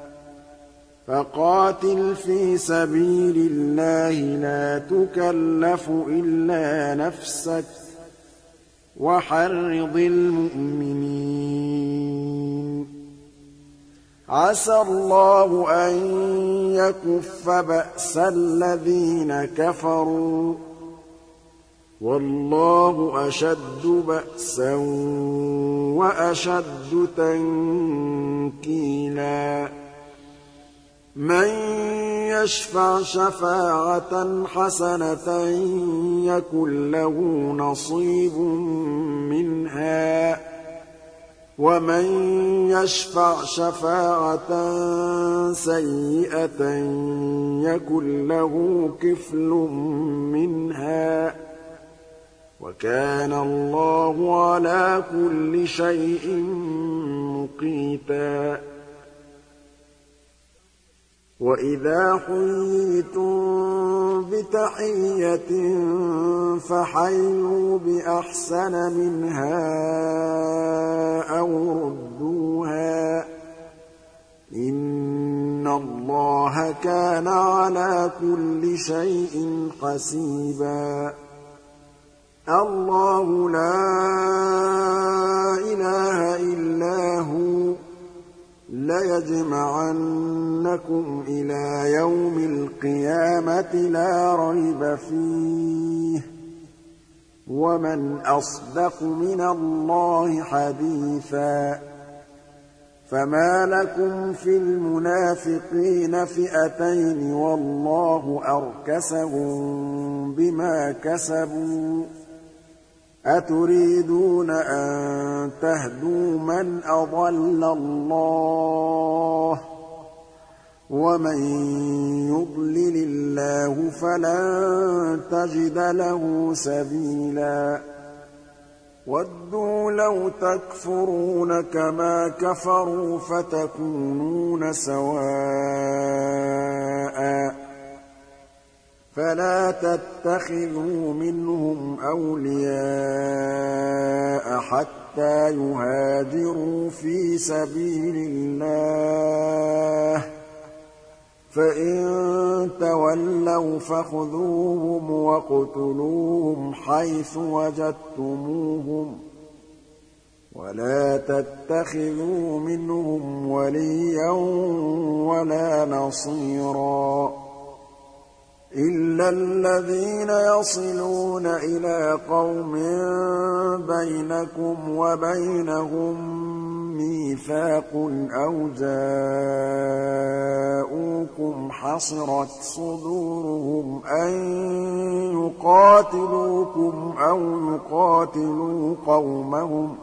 فَقَاتِلْ فِي سَبِيلِ اللَّهِ لَا تُكَلَّفُ إِلَّا نَفْسَكَ ۚ وَحَرِّضِ الْمُؤْمِنِينَ. عَسَى اللَّهُ أَن يَكُفَّ بَأْسَ الَّذِينَ كَفَرُوا ۚ وَاللَّهُ أَشَدُّ بَأْسًا وَأَشَدُّ تَنكِيلًا. مَّن يَشْفَعْ شَفَاعَةً حَسَنَةً يَكُن لَّهُ نَصِيبٌ مِّنْهَا ۖ ومن يشفع شفاعة سيئة يكن له كفل منها وكان الله على كل شيء مقيتا وإذا حييتم بتحية فحيوا بأحسن منها أو ردوها إن الله كان على كل شيء حسيبا الله لا إله إلا هو ليجمعنكم إلى يوم القيامة لا ريب فيه ومن أصدق من الله حديثا فما لكم في المنافقين فئتين والله أركسهم بما كسبوا أتريدون أن تهدوا من أضل الله ومن يضلل الله فلن تجد له سبيلا ودوا لو تكفرون كما كفروا فتكونون سواء فلا تتخذوا منهم أولياء حتى يهاجروا في سبيل الله فإن تولوا فخذوهم واقتلوهم حيث وجدتموهم ولا تتخذوا منهم وليا ولا نصيرا إلا الذين يصلون إلى قوم بينكم وبينهم ميثاق أو جاءوكم حصرت صدورهم أن يقاتلوكم أو يقاتلوا قومهم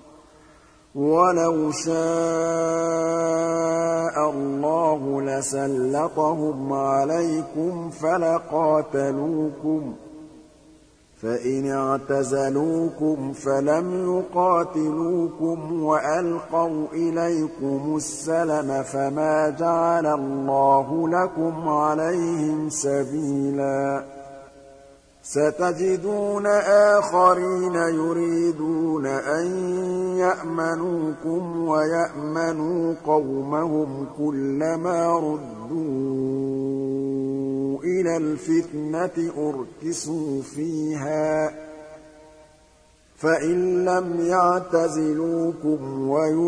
ولو شاء الله لسلطهم عليكم فلقاتلوكم فإن اعتزلوكم فلم يقاتلوكم وألقوا إليكم السلم فما جعل الله لكم عليهم سبيلا ستجدون آخرين يريدون أن يأمنوكم ويأمنوا قومهم كلما ردوا إلى الفتنة أركسوا فيها فإن لم يعتزلوكم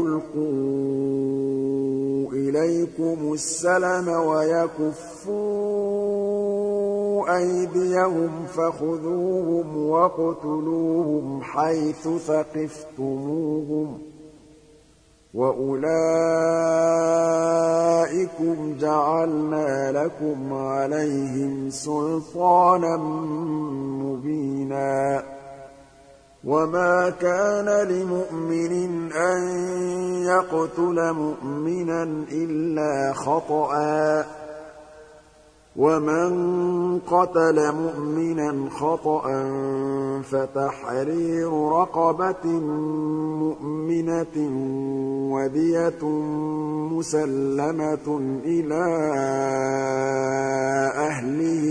ويلقوا إليكم السلم ويكفوا أيديهم فخذوهم واقتلوهم حيث ثقفتموهم وأولئكم جعلنا لكم عليهم سلطانا مبينا وما كان لمؤمن أن يقتل مؤمنا إلا خطأ ومن قتل مؤمنا خطأ فتحرير رقبة مؤمنة ودية مسلمة إلى أهله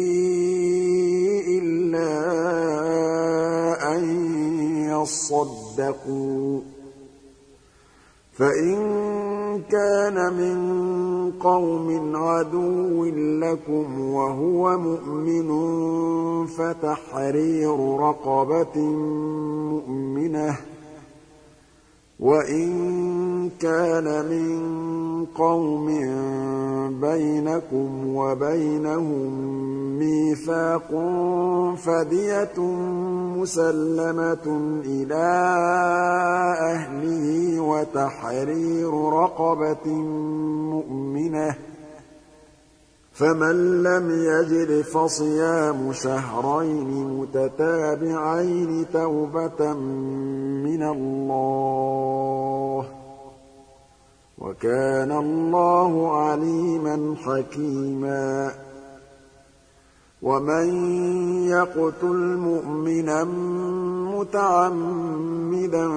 إلا أن يصدقوا فإن كان من قوم عدو لكم وهو مؤمن فتحرير رقبة مؤمنة وإن كان من قوم بينكم وبينهم ميثاق فدية مسلمة إلى أهله وتحرير رقبة مؤمنة فمن لم يجد فصيام شهرين متتابعين توبة من الله وكان الله عليما حكيما ومن يقتل مؤمنا متعمدا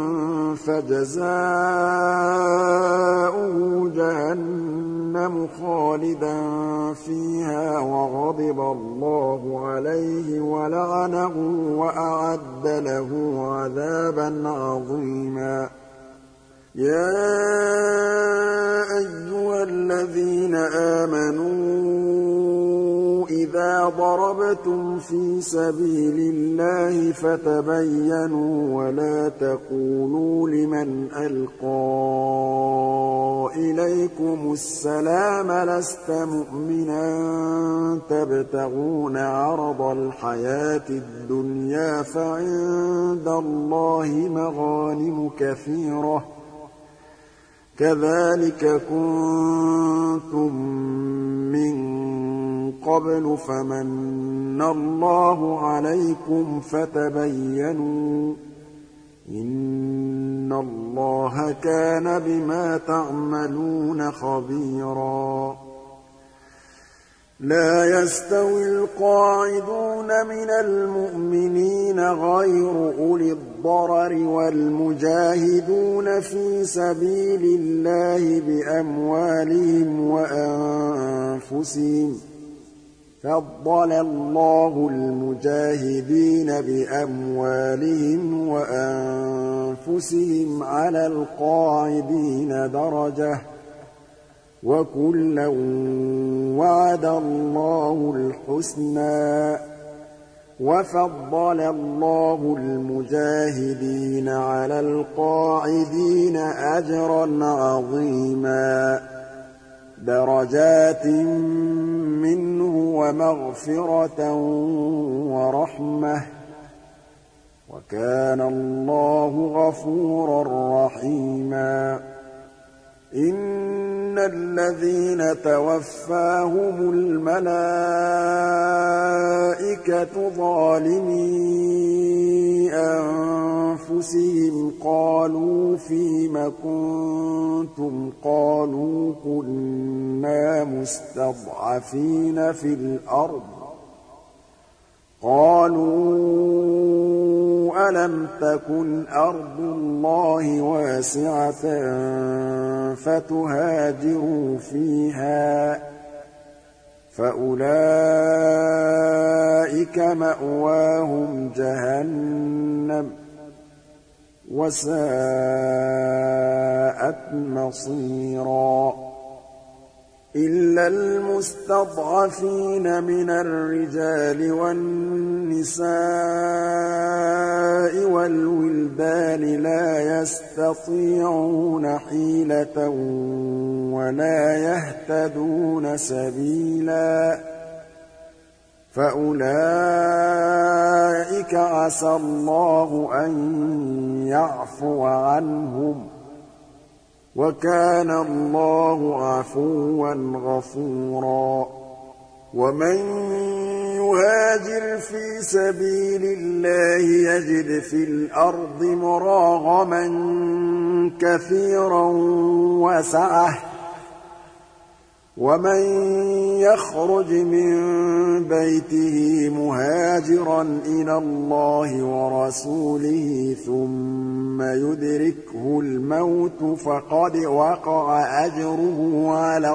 فجزاؤه جهنم خالدا فيها وغضب الله عليه ولعنه وأعد له عذابا عظيما يا أيها الذين آمنوا إذا ضربتم في سبيل الله فتبينوا ولا تقولوا لمن ألقى إليكم السلام لست مؤمنا تبتغون عرض الحياة الدنيا فعند الله مغانم كثيرة كذلك كنتم من قبل فمن الله عليكم فتبينوا إن الله كان بما تعملون خبيرا لا يستوي القاعدون من المؤمنين غير أولي الضرر والمجاهدون في سبيل الله بأموالهم وأنفسهم فضل الله المجاهدين بأموالهم وأنفسهم على القاعدين درجة وكلا وعد الله الحسنى وفضل الله المجاهدين على القاعدين أجرا عظيما درجات منه ومغفرة ورحمة وكان الله غفورا رحيما إن الذين توفاهم الملائكة ظالمي أنفسهم قالوا فيم كنتم قالوا كنا مستضعفين في الأرض قالوا ألم تكن أرض الله واسعة فتهاجروا فيها فأولئك مأواهم جهنم وساءت مصيرا إلا المستضعفين من الرجال والنساء والولدان لا يستطيعون حيلة ولا يهتدون سبيلا فأولئك عسى الله أن يعفو عنهم وكان الله عفوا غفورا ومن يهاجر في سبيل الله يجد في الأرض مراغما كثيرا وسعة ومن يخرج من بيته مهاجرا إلى الله ورسوله ثم يدركه الموت فقد وقع أجره على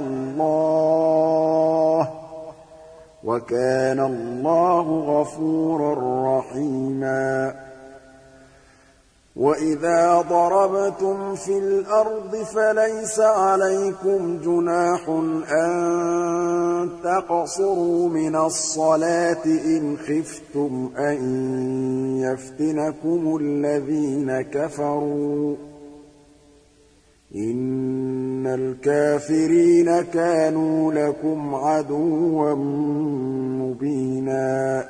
الله وكان الله غفورا رحيما وإذا ضربتم في الأرض فليس عليكم جناح أن تقصروا من الصلاة إن خفتم أن يفتنكم الذين كفروا إن الكافرين كانوا لكم عدوا مبينا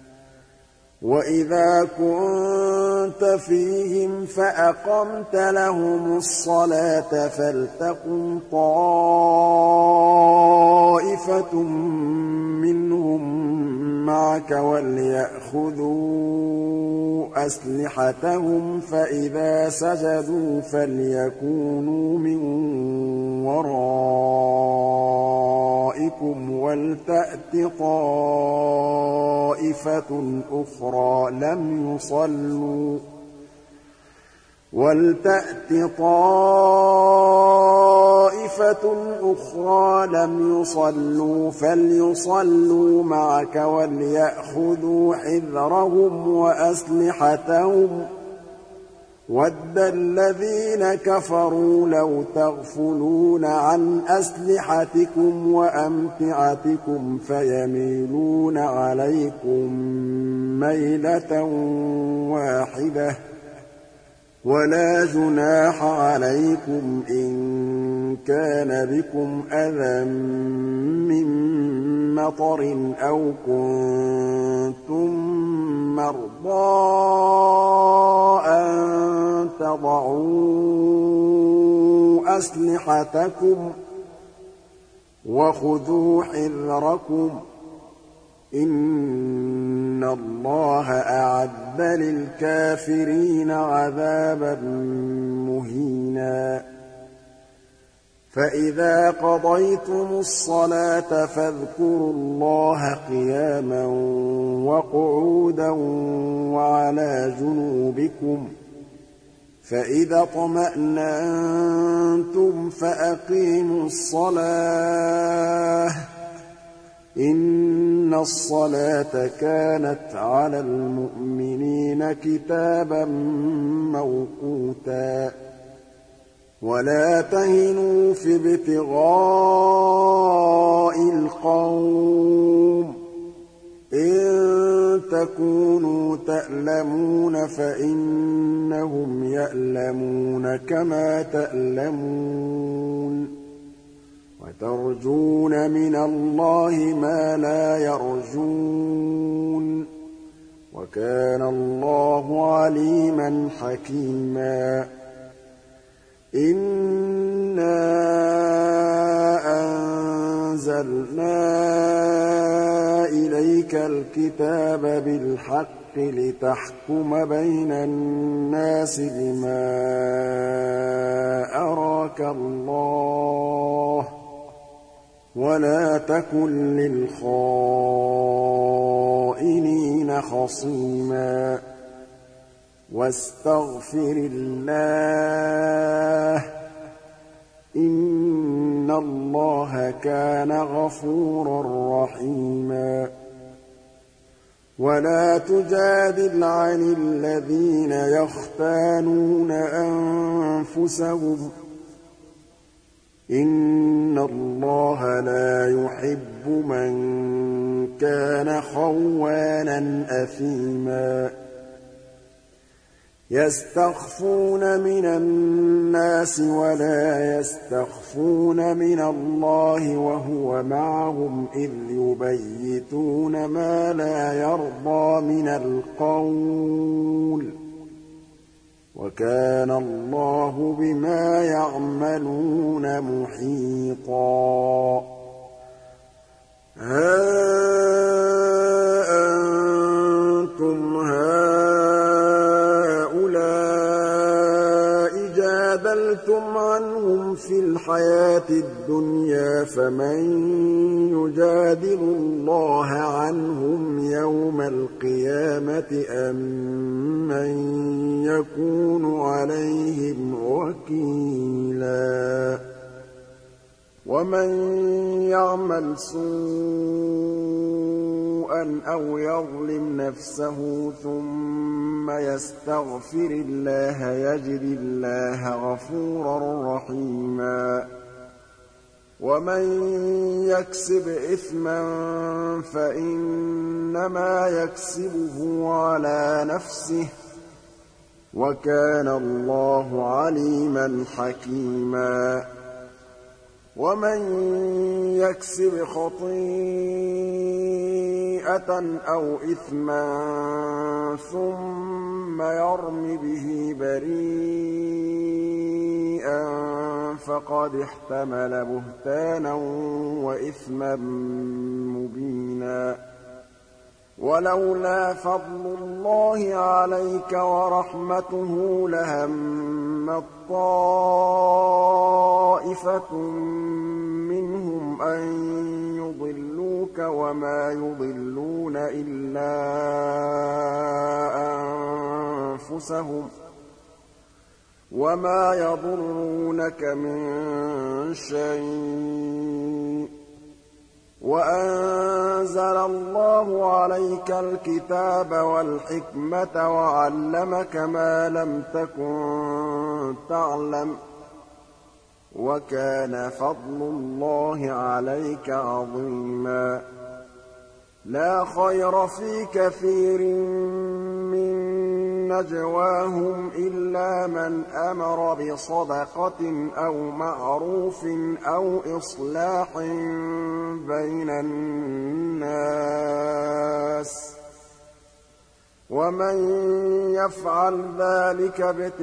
وإذا كنت فيهم فأقمت لهم الصلاة فلتقم طائفة طَائِفَةٌ مِّنْهُم مَّعَكَ وَلْيَأْخُذُوا أَسْلِحَتَهُمْ فَإِذَا سَجَدُوا فَلْيَكُونُوا مِن وَرَائِكُمْ وَلْتَأْتِ طَائِفَةٌ أُخْرَىٰ لَمْ يُصَلُّوا وَلْتَأْتِ طَائِفَةٌ أُخْرَىٰ لَمْ يُصَلُّوا فَلْيُصَلُّوا مَعَكَ وَلْيَأْخُذُوا حِذْرَهُمْ وَأَسْلِحَتَهُمْ ۗ وَدَّ الَّذِينَ كَفَرُوا لَوْ تَغْفُلُونَ عَنْ أَسْلِحَتِكُمْ وَأَمْتِعَتِكُمْ فَيَمِيلُونَ عَلَيْكُم مَّيْلَةً وَاحِدَةً ۚ وَلَا جُنَاحَ عَلَيْكُمْ إِن كَانَ بِكُمْ أَذًى مِّن مَّطَرٍ أَوْ كُنتُم مَّرْضَىٰ أَن تَضَعُوا أَسْلِحَتَكُمْ ۖ وَخُذُوا حِذْرَكُمْ ۗ إِنَّ اللَّهَ أَعَدَّ لِلْكَافِرِينَ عَذَابًا مُّهِينًا فَإِذَا قَضَيْتُمُ الصَّلَاةَ فَاذْكُرُوا اللَّهَ قِيَامًا وَقُعُودًا وَعَلَىٰ جُنُوبِكُمْ ۚ فَإِذَا اطْمَأْنَنتُمْ فَأَقِيمُوا الصَّلَاةَ ۚ إِنَّ الصَّلَاةَ كَانَتْ عَلَى الْمُؤْمِنِينَ كِتَابًا مَّوْقُوتًا وَلَا تَهِنُوا فِي ابْتِغَاءِ الْقَوْمِ ۖ إِن تَكُونُوا تَأْلَمُونَ فَإِنَّهُمْ يَأْلَمُونَ كَمَا تَأْلَمُونَ وَتَرْجُونَ مِنَ اللَّهِ مَا لَا يَرْجُونَ ۗ وَكَانَ اللَّهُ عَلِيمًا حَكِيمًا إِنَّا أَنزَلْنَا إِلَيْكَ الْكِتَابَ بِالْحَقِّ لِتَحْكُمَ بَيْنَ النَّاسِ بِمَا أَرَاكَ اللَّهُ ۚ وَلَا تَكُن لِّلْخَائِنِينَ خَصِيمًا وَاسْتَغْفِرِ اللَّهَ ۖ إِنَّ اللَّهَ كَانَ غَفُورًا رَّحِيمًا وَلَا تُجَادِلْ عَنِ الَّذِينَ يَخْتَانُونَ أَنفُسَهُمْ ۚ إِنَّ اللَّهَ لَا يُحِبُّ مَن كَانَ خَوَّانًا أَثِيمًا يَسْتَخْفُونَ مِنَ النَّاسِ وَلَا يَسْتَخْفُونَ مِنَ اللَّهِ وَهُوَ مَعَهُمْ إِذْ يُبَيِّتُونَ مَا لَا يَرْضَىٰ مِنَ الْقَوْلِ ۚ وَكَانَ اللَّهُ بِمَا يَعْمَلُونَ مُحِيطًا هَا أَنتُمْ هَٰؤُلَاءِ جَادَلْتُمْ عَنْهُمْ فِي الْحَيَاةِ الدُّنْيَا فَمَن يُجَادِلُ اللَّهَ عَنْهُمْ يَوْمَ الْقِيَامَةِ أَم مَّن يَكُونُ عَلَيْهِمْ وَكِيلًا وَمَن يَعْمَلْ سُوءًا أَوْ يَظْلِمْ نَفْسَهُ ثُمَّ يَسْتَغْفِرِ اللَّهَ يَجِدِ اللَّهَ غَفُورًا رَّحِيمًا وَمَن يَكْسِبْ إِثْمًا فَإِنَّمَا يَكْسِبُهُ عَلَىٰ نَفْسِهِ ۚ وَكَانَ اللَّهُ عَلِيمًا حَكِيمًا وَمَن يَكْسِبْ خَطِيئَةً أَوْ إِثْمًا ثم يرم به بريئا فقد احتمل بهتانا وإثما مبينا ولولا فضل الله عليك ورحمته لهمت طائفة منهم أن يضلوك وما يضلون إلا أنفسهم وما يضرونك من شيء وأنزل الله عليك الكتاب والحكمة وعلمك ما لم تكن تعلم وكان فضل الله عليك عظيما لا خير في كثير من نجواهم إلا من أمر بصدقة أو معروف أو إصلاح بين الناس ومن يفعل ذلك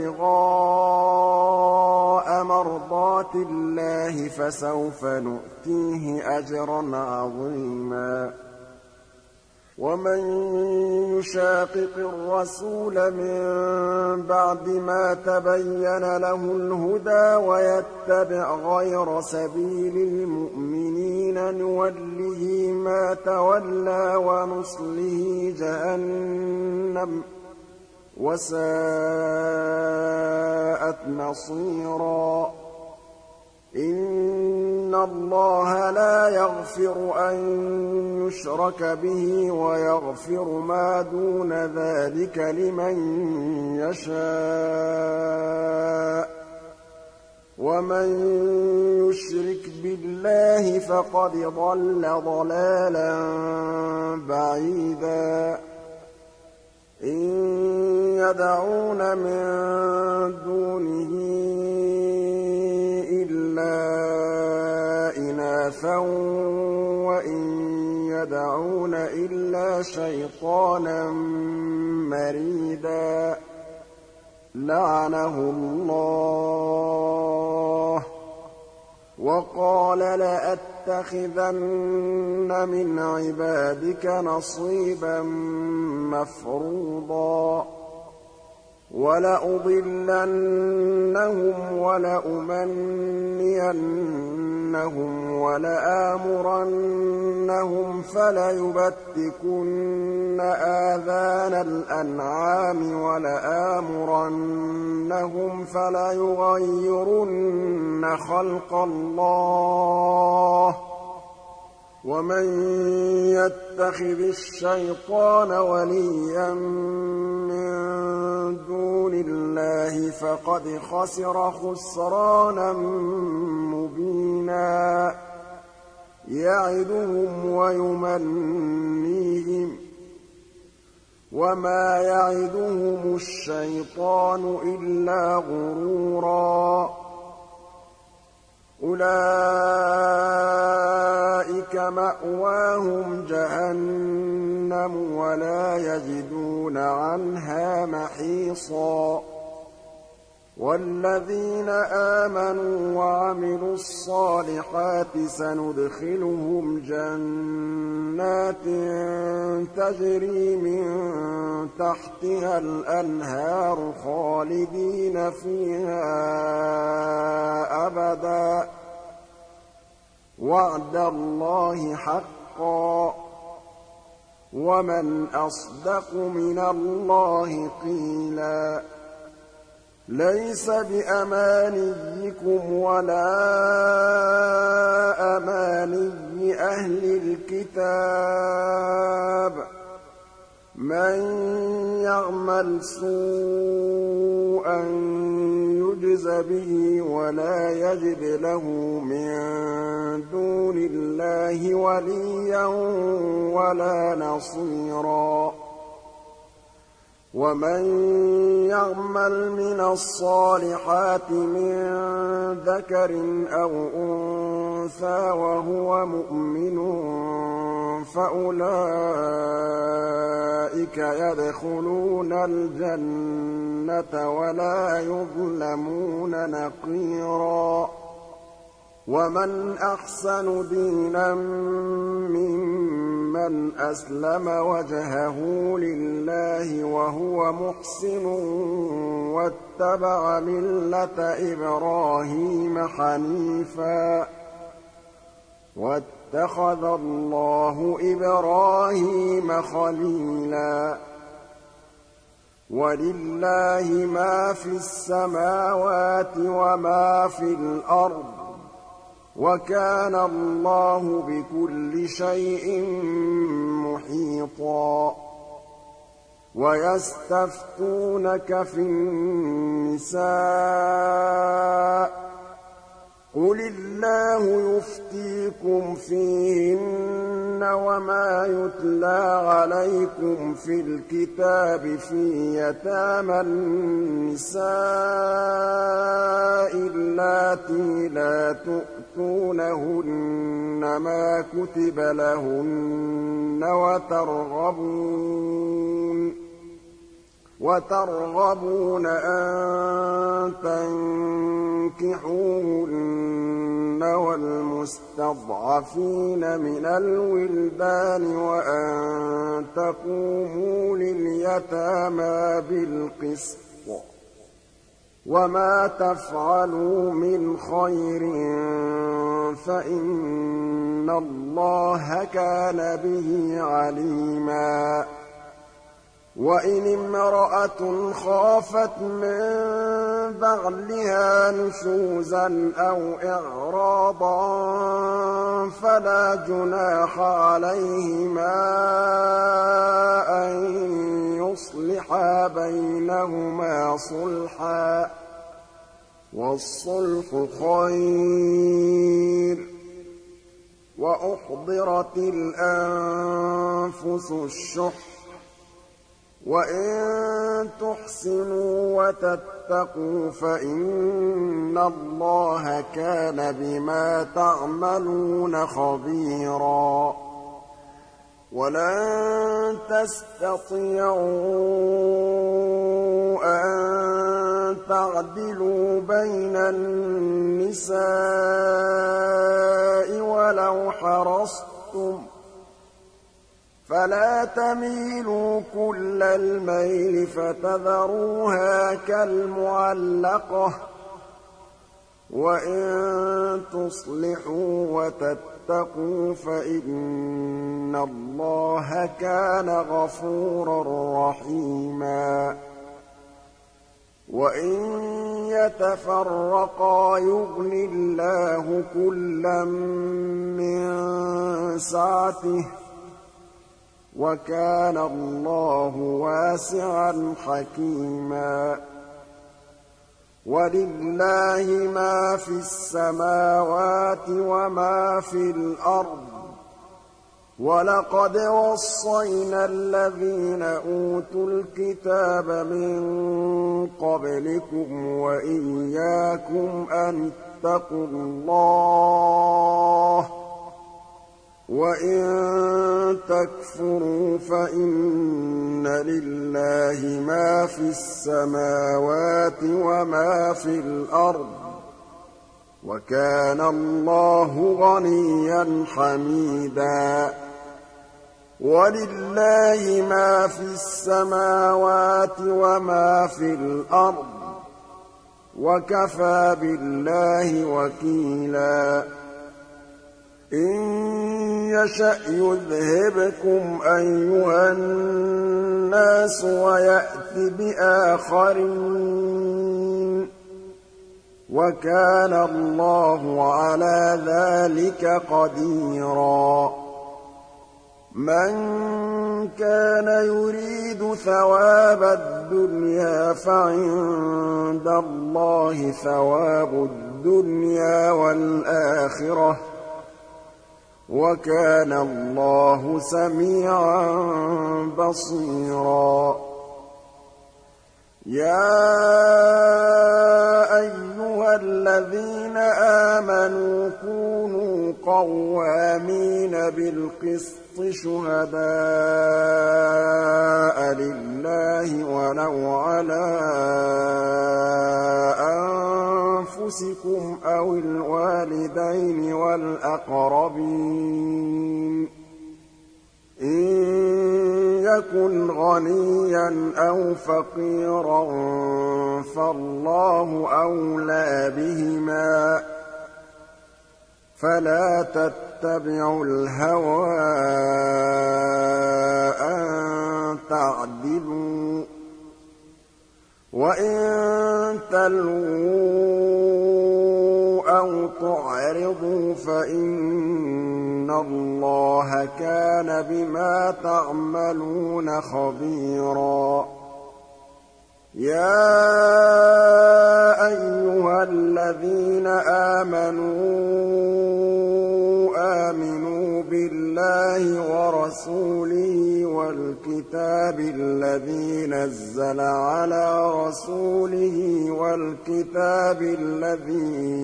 ابتغاء مرضات الله فسوف نؤتيه أجرا عظيما ومن يشاقق الرسول من بعد ما تبين له الهدى ويتبع غير سبيل المؤمنين نوله ما تولى ونصله جهنم وساءت مصيرا إن الله لا يغفر أن يشرك به ويغفر ما دون ذلك لمن يشاء ومن يشرك بالله فقد ضل ضلالا بعيدا إن يدعون من دونه إلا إناثا وإن يدعون إلا شيطانا مريدا لعنه الله وقال لأتخذن من عبادك نصيبا مفروضا ولأضلنهم ولأمنينهم ولآمرنهم فليبتكن آذان الأنعام ولآمرنهم فليغيرن خلق الله ومن يتخذ الشيطان وليا من دون الله فقد خسر خسرانا مبينا يعدهم ويمنيهم وما يعدهم الشيطان إلا غرورا أولئك مأواهم جهنم ولا يجدون عنها محيصا والذين آمنوا وعملوا الصالحات سندخلهم جنات تجري من تحتها الأنهار خالدين فيها أبدا وعد الله حقا ومن أصدق من الله قيلا ليس بأمانيكم ولا أماني أهل الكتاب من يعمل سوءا يجز به ولا يجد له من دون الله وليا ولا نصيرا ومن يعمل من الصالحات من ذكر أو أنثى وهو مؤمن فأولئك أُولَٰئِكَ يَدْخُلُونَ الْجَنَّةَ وَلَا يُظْلَمُونَ نَقِيرًا وَمَنْ أَحْسَنُ دِينًا مِّمَّنْ أَسْلَمَ وَجْهَهُ لِلَّهِ وَهُوَ مُحْسِنٌ وَاتَّبَعَ مِلَّةَ إِبْرَاهِيمَ حَنِيفًا وَاتَّخَذَ اللَّهُ إِبْرَاهِيمَ خَلِيلًا وَلِلَّهِ مَا فِي السَّمَاوَاتِ وَمَا في الْأَرْضِ وَكَانَ اللَّهُ بِكُلِّ شَيْءٍ مُحِيطًا وَيَسْتَفْتُونَكَ فِي النِّسَاءِ قُلِ اللَّهُ يُفْتِيكُمْ فِيهِنَّ وَمَا يُتْلَىٰ عَلَيْكُمْ فِي الْكِتَابِ فِي يَتَامَى النِّسَاءِ اللَّاتِي لَا تُؤْتُونَهُنَّ مَا كُتِبَ لَهُنَّ وَتَرْغَبُونَ وَتَرْغَبُونَ أَن تَنكِحُوهُنَّ وَالْمُسْتَضْعَفِينَ مِنَ الْوِلْدَانِ وَأَن تَقُومُوا لِلْيَتَامَىٰ بِالْقِسْطِ ۚ وَمَا تَفْعَلُوا مِنْ خَيْرٍ فَإِنَّ اللَّهَ كَانَ بِهِ عَلِيمًا وَإِنِ امْرَأَةٌ خَافَتْ مِن بَعْلِهَا نُشُوزًا أَوْ إِعْرَاضًا فَلَا جُنَاحَ عَلَيْهِمَا أَن يُصْلِحَا بَيْنَهُمَا صُلْحًا ۚ وَالصُّلْحُ خَيْرٌ ۗ وَأُحْضِرَتِ الْأَنفُسُ الشُّحَّ ۚ وَإِن تُحْسِنُوا وَتَتَّقُوا فَإِنَّ اللَّهَ كَانَ بِمَا تَعْمَلُونَ خَبِيرًا وَلَن تَسْتَطِيعُوا أَن تَعْدِلُوا بَيْنَ النِّسَاءِ وَلَوْ حَرَصْتُمْ ۖ فَلَا تَمِيلُوا كُلَّ الْمَيْلِ فَتَذَرُوهَا كَالْمُعَلَّقَةِ ۚ وَإِن تُصْلِحُوا وَتَتَّقُوا فَإِنَّ اللَّهَ كَانَ غَفُورًا رَّحِيمًا وَإِن يَتَفَرَّقَا يُغْنِ اللَّهُ كُلًّا مِّن سَعَتِهِ ۚ وَكَانَ اللَّهُ وَاسِعًا حَكِيمًا وَلِلَّهِ مَا فِي السَّمَاوَاتِ وَمَا فِي الْأَرْضِ ۗ وَلَقَدْ وَصَّيْنَا الَّذِينَ أُوتُوا الْكِتَابَ مِن قَبْلِكُمْ وَإِيَّاكُمْ أَنِ اتَّقُوا اللَّهَ ۚ وَإِن تَكْفُرُوا فَإِنَّ لِلَّهِ مَا فِي السَّمَاوَاتِ وَمَا فِي الْأَرْضِ ۚ وَكَانَ اللَّهُ غَنِيًّا حَمِيدًا وَلِلَّهِ مَا فِي السَّمَاوَاتِ وَمَا فِي الْأَرْضِ ۚ وَكَفَىٰ بِاللَّهِ وَكِيلًا إِن يَشَأْ يُذْهِبْكُمْ أَيُّهَا النَّاسُ وَيَأْتِ بِآخَرِينَ ۚ وَكَانَ اللَّهُ عَلَىٰ ذَٰلِكَ قَدِيرًا مَّن كَانَ يُرِيدُ ثَوَابَ الدُّنْيَا فَعِندَ اللَّهِ ثَوَابُ الدُّنْيَا وَالْآخِرَةِ ۚ وَكَانَ اللَّهُ سَمِيعًا بَصِيرًا يَا أَيُّهَا الَّذِينَ آمَنُوا كُونُوا قَوَّامِينَ بِالْقِسْطِ شُهَدَاءَ ذوي الوالدين والأقربين إن يكن غنيا أو فقيرا فالله أولى بهما فلا تتبعوا الهوى أن تعدلوا وإن تلووا أو تعرضوا فإن الله كان بما تعملون خبيرا يا أيها الذين آمنوا آمنوا بالله ورسوله والكتاب الذي نزل على رسوله والكتاب الذي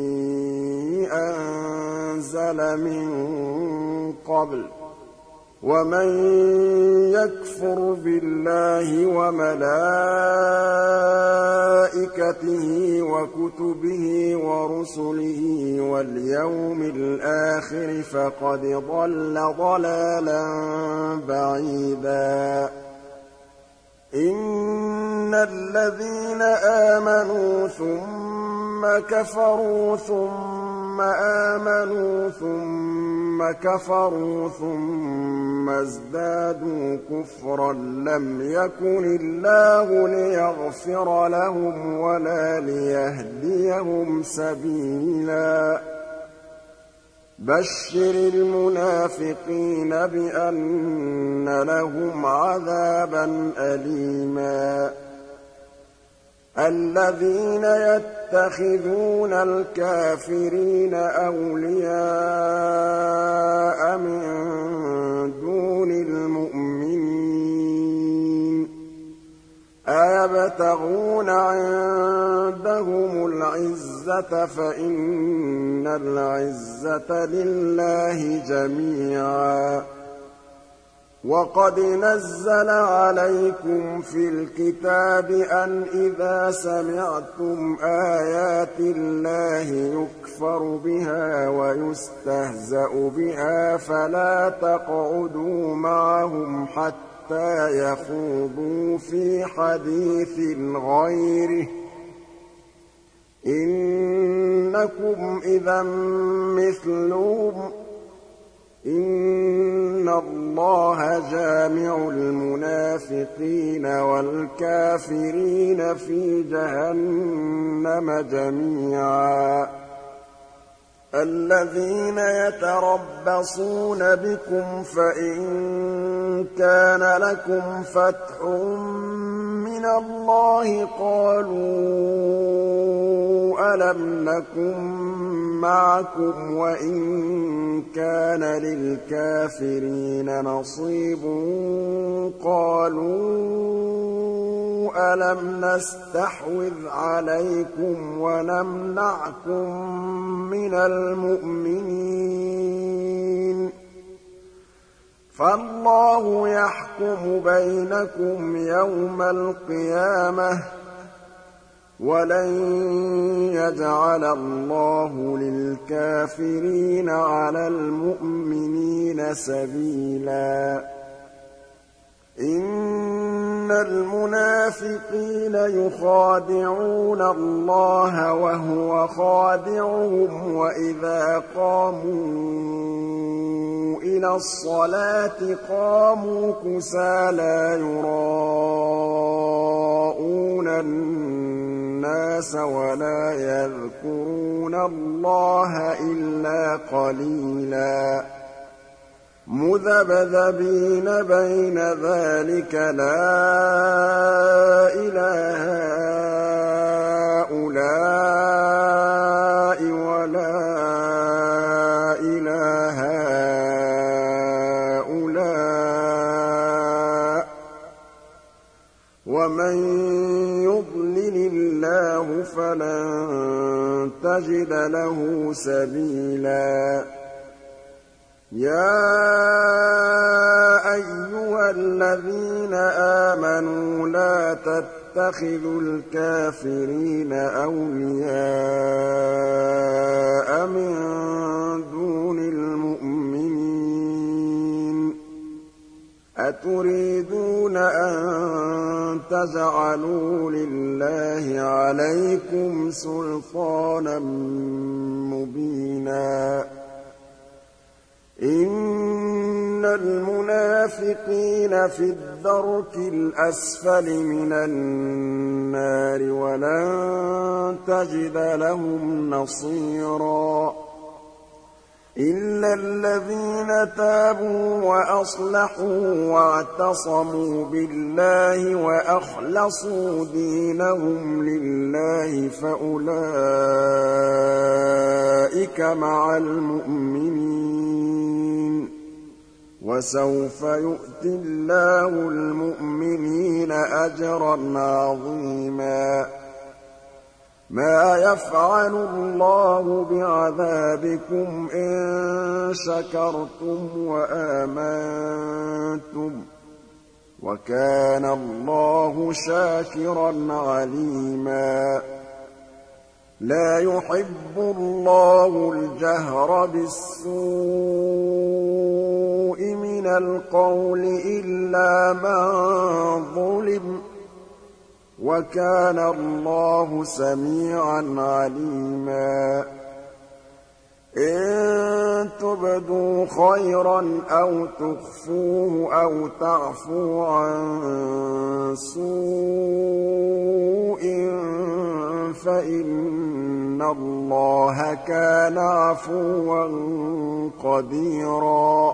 أنزل من قبل ومن يكفر بالله وملائكته وكتبه ورسله واليوم الآخر فقد ضل ضلالا بعيدا إن الذين آمنوا ثم كفروا ثم آمنوا ثم كفروا ثم ازدادوا كفرا لم يكن الله ليغفر لهم ولا ليهديهم سبيلا بشر المنافقين بأن لهم عذابا أليما الذين يتخذون الكافرين أولياء من دون المؤمنين أيبتغون عندهم العزة فإن العزة لله جميعا وقد نزل عليكم في الكتاب أن إذا سمعتم آيات الله يكفر بها ويستهزأ بها فلا تقعدوا معهم حتى يخوضوا في حديث غيره إنكم إذا مثلهم إن الله جامع المنافقين والكافرين في جهنم جميعا الذين يتربصون بكم فإن كان لكم فتح من الله قالوا ألم نكن معكم وإن كان للكافرين نصيب قالوا ألم نستحوذ عليكم ونمنعكم من المؤمنين فالله يحكم بينكم يوم القيامة ولن يجعل الله للكافرين على المؤمنين سبيلا إن المنافقين يخادعون الله وهو خادعهم وإذا قاموا إلى الصلاة قاموا كسالى يراءون الناس ولا يذكرون الله إلا قليلا مذبذبين بين ذلك لا إله هؤلاء ولا إله هؤلاء ومن يضلل الله فلن تجد له سبيلا يَا أَيُّهَا الَّذِينَ آمَنُوا لَا تَتَّخِذُوا الْكَافِرِينَ أَوْلِيَاءَ مِن دُونِ الْمُؤْمِنِينَ ۚ أَتُرِيدُونَ أَن تَجْعَلُوا لِلَّهِ عَلَيْكُمْ سُلْطَانًا مُّبِينًا إِنَّ الْمُنَافِقِينَ فِي الدَّرْكِ الْأَسْفَلِ مِنَ النَّارِ وَلَن تَجِدَ لَهُمْ نَصِيرًا إِلَّا الَّذِينَ تَابُوا وَأَصْلَحُوا وَاعْتَصَمُوا بِاللَّهِ وَأَخْلَصُوا دِينَهُمْ لِلَّهِ فَأُولَٰئِكَ مَعَ الْمُؤْمِنِينَ ۖ وَسَوْفَ يُؤْتِ اللَّهُ الْمُؤْمِنِينَ أَجْرًا عَظِيمًا مَا يَفْعَلُ اللَّهُ بِعَذَابِكُمْ إِن شَكَرْتُمْ وَآمَنتُمْ ۚ وَكَانَ اللَّهُ شَاكِرًا عَلِيمًا لَا يُحِبُّ اللَّهُ الْجَهْرَ بِالسُّوءِ مِنَ الْقَوْلِ إِلَّا مَن ظُلِمَ ۚ وَكَانَ اللَّهُ سَمِيعًا عَلِيمًا إِن تُبْدُوا خَيْرًا أَوْ تُخْفُوهُ أَوْ تَعْفُوا عَن سُوءٍ فَإِنَّ اللَّهَ كَانَ عَفُوًّا قَدِيرًا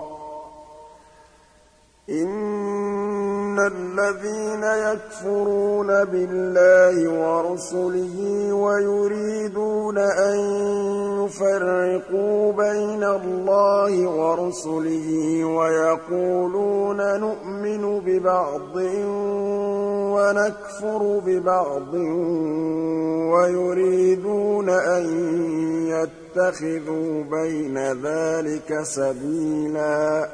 إِنَّ الَّذِينَ يَكْفُرُونَ بِاللَّهِ وَرُسُلِهِ وَيُرِيدُونَ أَن يُفَرِّقُوا بَيْنَ اللَّهِ وَرُسُلِهِ وَيَقُولُونَ نُؤْمِنُ بِبَعْضٍ وَنَكْفُرُ بِبَعْضٍ وَيُرِيدُونَ أَن يَتَّخِذُوا بَيْنَ ذَٰلِكَ سَبِيلًا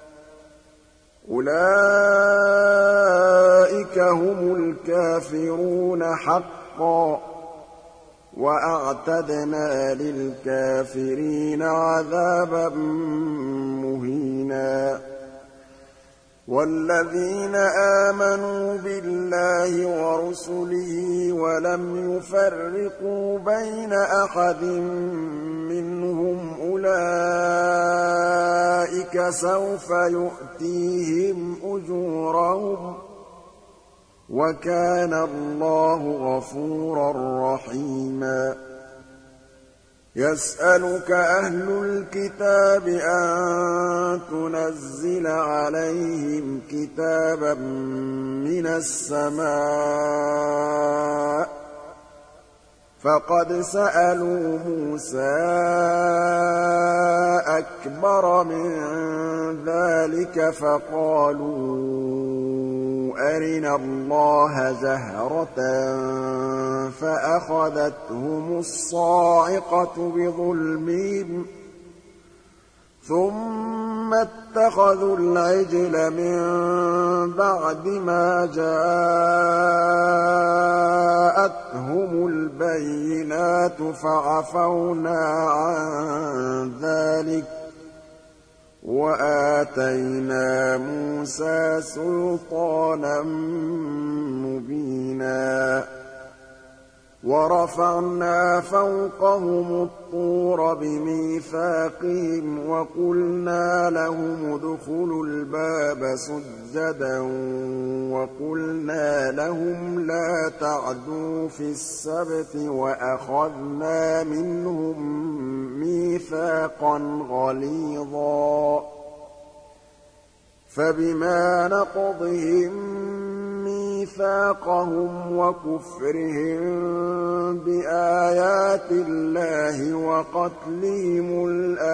أُولَٰئِكَ هُمُ الْكَافِرُونَ حَقًّا ۚ وَأَعْتَدْنَا لِلْكَافِرِينَ عَذَابًا مُّهِينًا وَالَّذِينَ آمَنُوا بِاللَّهِ وَرُسُلِهِ وَلَمْ يُفَرِّقُوا بَيْنَ أَحَدٍ مِّنْهُمْ أُولَٰئِكَ سَوْفَ يُؤْتِيهِمْ أُجُورَهُمْ ۗ وَكَانَ اللَّهُ غَفُورًا رَّحِيمًا يَسْأَلُكَ أَهْلُ الْكِتَابِ أَن تُنَزِّلَ عَلَيْهِمْ كِتَابًا مِّنَ السَّمَاءِ ۚ فَقَدْ سَأَلُوا مُوسَىٰ أَكْبَرَ مِن ذَٰلِكَ فَقَالُوا أَرِنَا اللَّهَ جَهْرَةً فَأَخَذَتْهُمُ الصَّاعِقَةُ بِظُلْمِهِمْ ثُمَّ اتَّخَذُوا الْعِجْلَ مِن بَعْدِ مَا جَاءَتْهُمُ الْبَيِّنَاتُ فَعَفَوْنَا عَن ذَٰلِكَ ۚ وَآتَيْنَا مُوسَىٰ سُلْطَانًا مُّبِينًا وَرَفَعْنَا فَوْقَهُمُ الطُّورَ بِمِيثَاقِهِمْ وَقُلْنَا لَهُمُ ادْخُلُوا الْبَابَ سُجَّدًا وَقُلْنَا لَهُمْ لَا تَعْدُوا فِي السَّبْتِ وَأَخَذْنَا مِنْهُم مِّيثَاقًا غَلِيظًا فَبِمَا نَقْضِهِم مِّيثَاقَهُمْ وَكُفْرِهِم بِآيَاتِ اللَّهِ وَقَتْلِهِمُ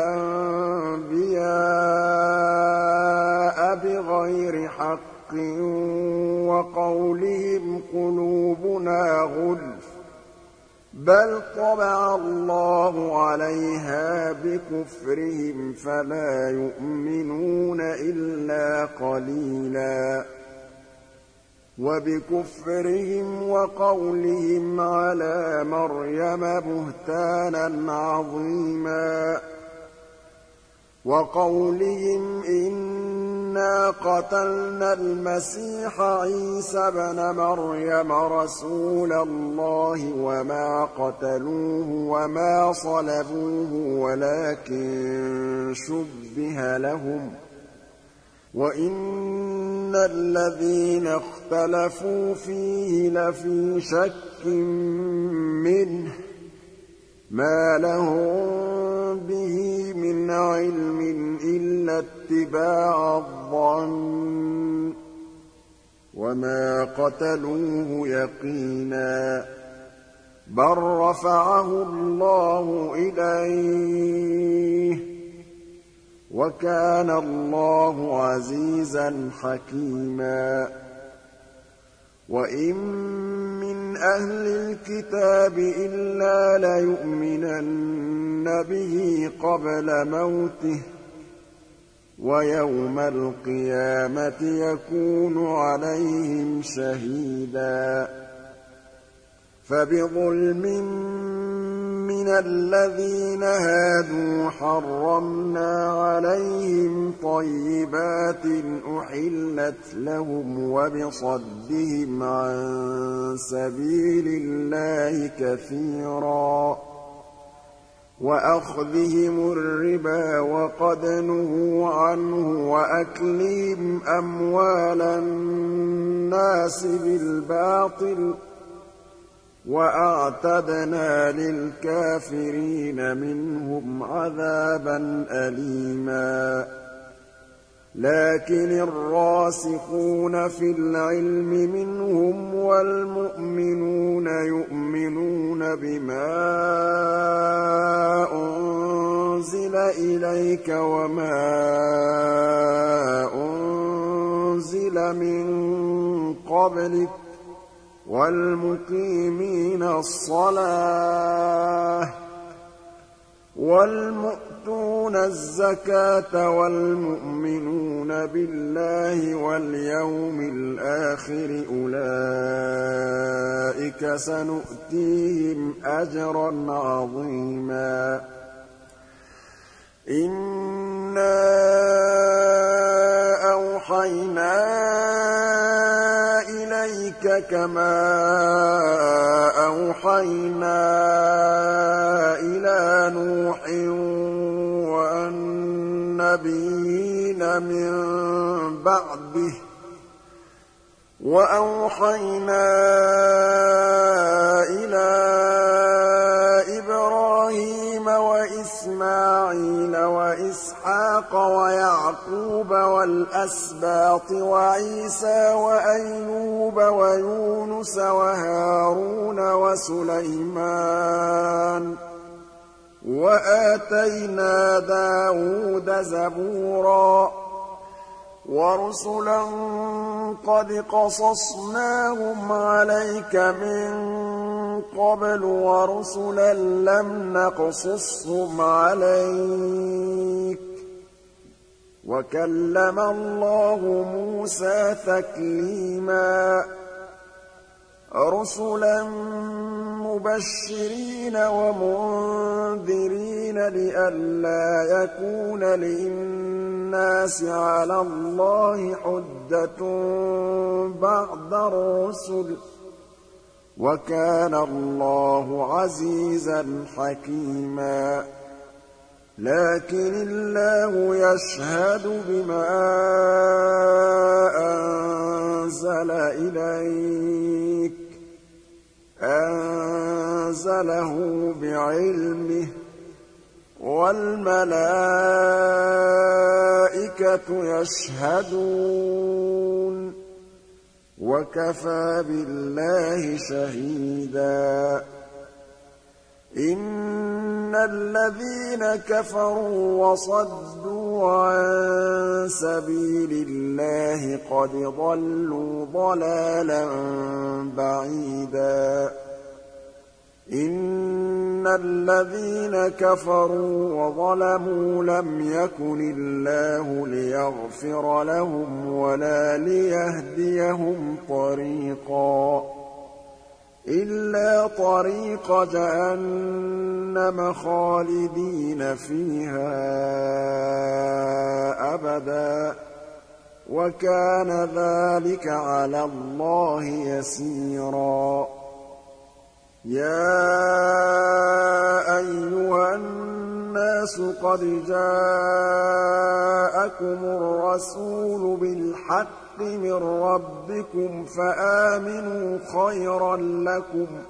الْأَنبِيَاءَ بِغَيْرِ حَقٍّ وَقَوْلِهِمْ قُلُوبُنَا غُلْفٌ بل طبع الله عليها بكفرهم فلا يؤمنون إلا قليلا وبكفرهم وقولهم على مريم بهتانا عظيما وقولهم إنا قتلنا المسيح عيسى ابن مريم رسول الله وما قتلوه وما صلبوه ولكن شبه لهم وإن الذين اختلفوا فيه لفي شك منه ما لهم به من علم إلا اتباع الظن وما قتلوه يقينا بل رفعه الله إليه وكان الله عزيزا حكيما وإن من أهل الكتاب إلا ليؤمنن به قبل موته ويوم القيامة يكون عليهم شهيدا فبظلم من الذين هادوا حرمنا عليهم طيبات أحلت لهم وبصدهم عن سبيل الله كثيرا وأخذهم الربا وقد نهوا عنه وأكلهم أموال الناس بالباطل وأعتدنا للكافرين منهم عذابا أليما لكن الراسخون في العلم منهم والمؤمنون يؤمنون بما أنزل إليك وما أنزل من قبلك والمقيمين الصلاة والمؤتون الزكاة والمؤمنون بالله واليوم الآخر أولئك سنؤتيهم أجرا عظيما إنا أوحينا إليك كما أوحينا إلى نوح والنبيين من بعده وأوحينا إلى إبراهيم وإسماعيل وإسحاق ويعقوب والأسباط وعيسى وأيوب ويونس وهارون وسليمان وآتينا داود زبورا ورسلا قد قصصناهم عليك من قبل ورسلا لم نقصصهم عليك وكلم الله موسى تكليما رسلا مبشرين ومنذرين لئلا يكون للناس على الله حجة بعد الرسل وكان الله عزيزا حكيما لكن الله يشهد بما أنزل إليك أنزله بعلمه والملائكة يشهدون وكفى بالله شهيدا إن الذين كفروا وصدوا عن سبيل الله قد ضلوا ضلالا بعيدا إِنَّ الَّذِينَ كَفَرُوا وَظَلَمُوا لَمْ يَكُنِ اللَّهُ لِيَغْفِرَ لَهُمْ وَلَا لِيَهْدِيَهُمْ طَرِيقًا إِلَّا طَرِيقَ جَهَنَّمَ خَالِدِينَ فِيهَا أَبَدًا ۚ وَكَانَ ذَٰلِكَ عَلَى اللَّهِ يَسِيرًا يَا أَيُّهَا النَّاسُ قَدْ جَاءَكُمُ الرَّسُولُ بِالْحَقِّ مِن رَّبِّكُمْ فَآمِنُوا خَيْرًا لَّكُمْ ۚ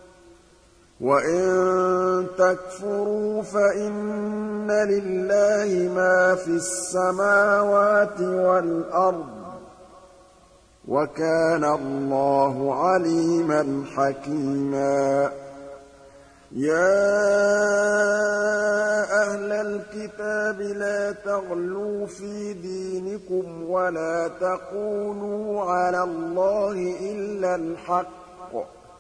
وَإِن تَكْفُرُوا فَإِنَّ لِلَّهِ مَا فِي السَّمَاوَاتِ وَالْأَرْضِ ۚ وَكَانَ اللَّهُ عَلِيمًا حَكِيمًا يَا أَهْلَ الْكِتَابِ لَا تَغْلُوا فِي دِينِكُمْ وَلَا تَقُولُوا عَلَى اللَّهِ إِلَّا الْحَقَّ ۚ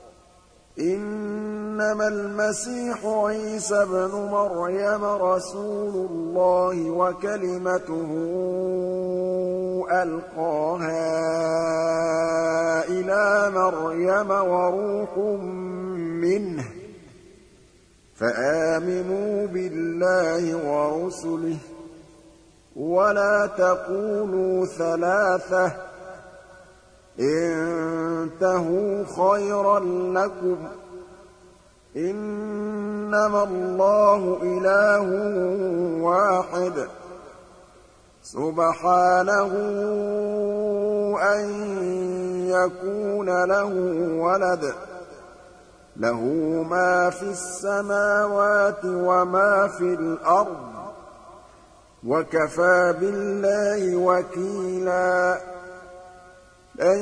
إِنَّمَا الْمَسِيحُ عِيسَى ابْنُ مَرْيَمَ رَسُولُ اللَّهِ وَكَلِمَتُهُ أَلْقَاهَا إِلَىٰ مَرْيَمَ وَرُوحٌ مِّنْهُ ۖ فَآمِنُوا بِاللَّهِ وَرُسُلِهِ ۖ وَلَا تَقُولُوا ثَلَاثَةٌ ۚ انتهوا خيرا لكم ۚ إنما الله إله واحد ۖ سبحانه أن يكون له ولد ۖ له ما في السماوات وما في الأرض ۖ وكفى بالله وكيلا لن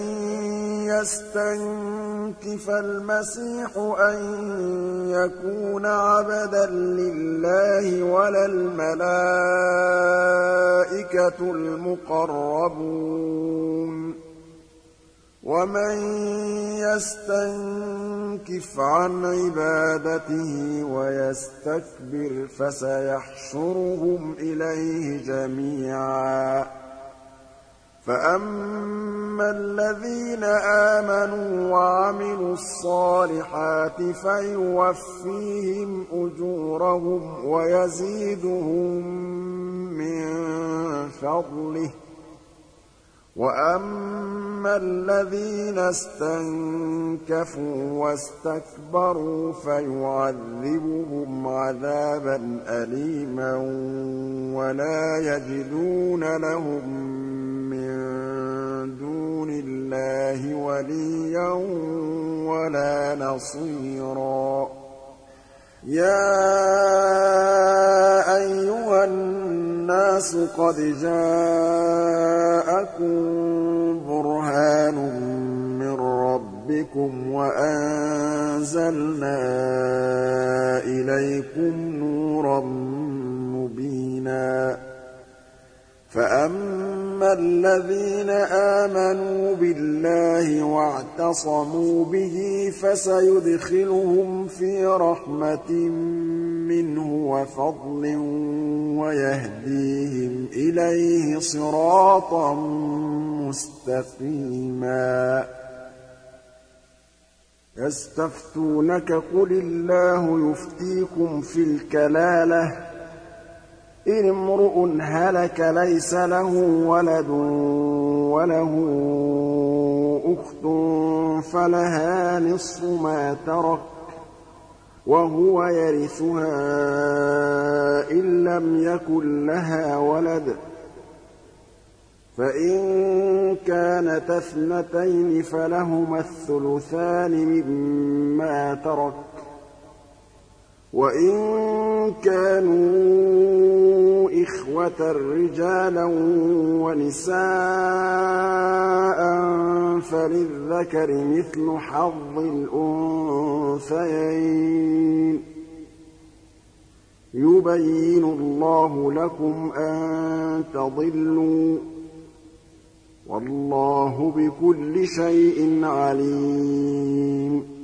يستنكف المسيح أن يكون عبدا لله ولا الملائكة المقربون ومن يستنكف عن عبادته ويستكبر فسيحشرهم إليه جميعا فأما الذين آمنوا وعملوا الصالحات فيوفيهم أجورهم ويزيدهم من فضله وأما الذين استنكفوا واستكبروا فيعذبهم عذابا أليما ولا يجدون لهم من دون الله وليا ولا نصيرا يا أيها الناس قد جاءكم برهان من ربكم وأنزلنا إليكم نورا مبينا فأما الذين آمنوا بالله واعتصموا به فسيدخلهم في رحمة منه وفضل ويهديهم إليه صراطا مستقيما يستفتونك قل الله يفتيكم في الكلالة إن امرؤ هلك ليس له ولد وله أخت فلها نصف ما ترك وهو يرثها إن لم يكن لها ولد فإن كانت اثنتين فلهما الثلثان مما ترك وإن كانوا إخوة رجالا ونساء فللذكر مثل حظ الأنثيين يبين الله لكم أن تضلوا والله بكل شيء عليم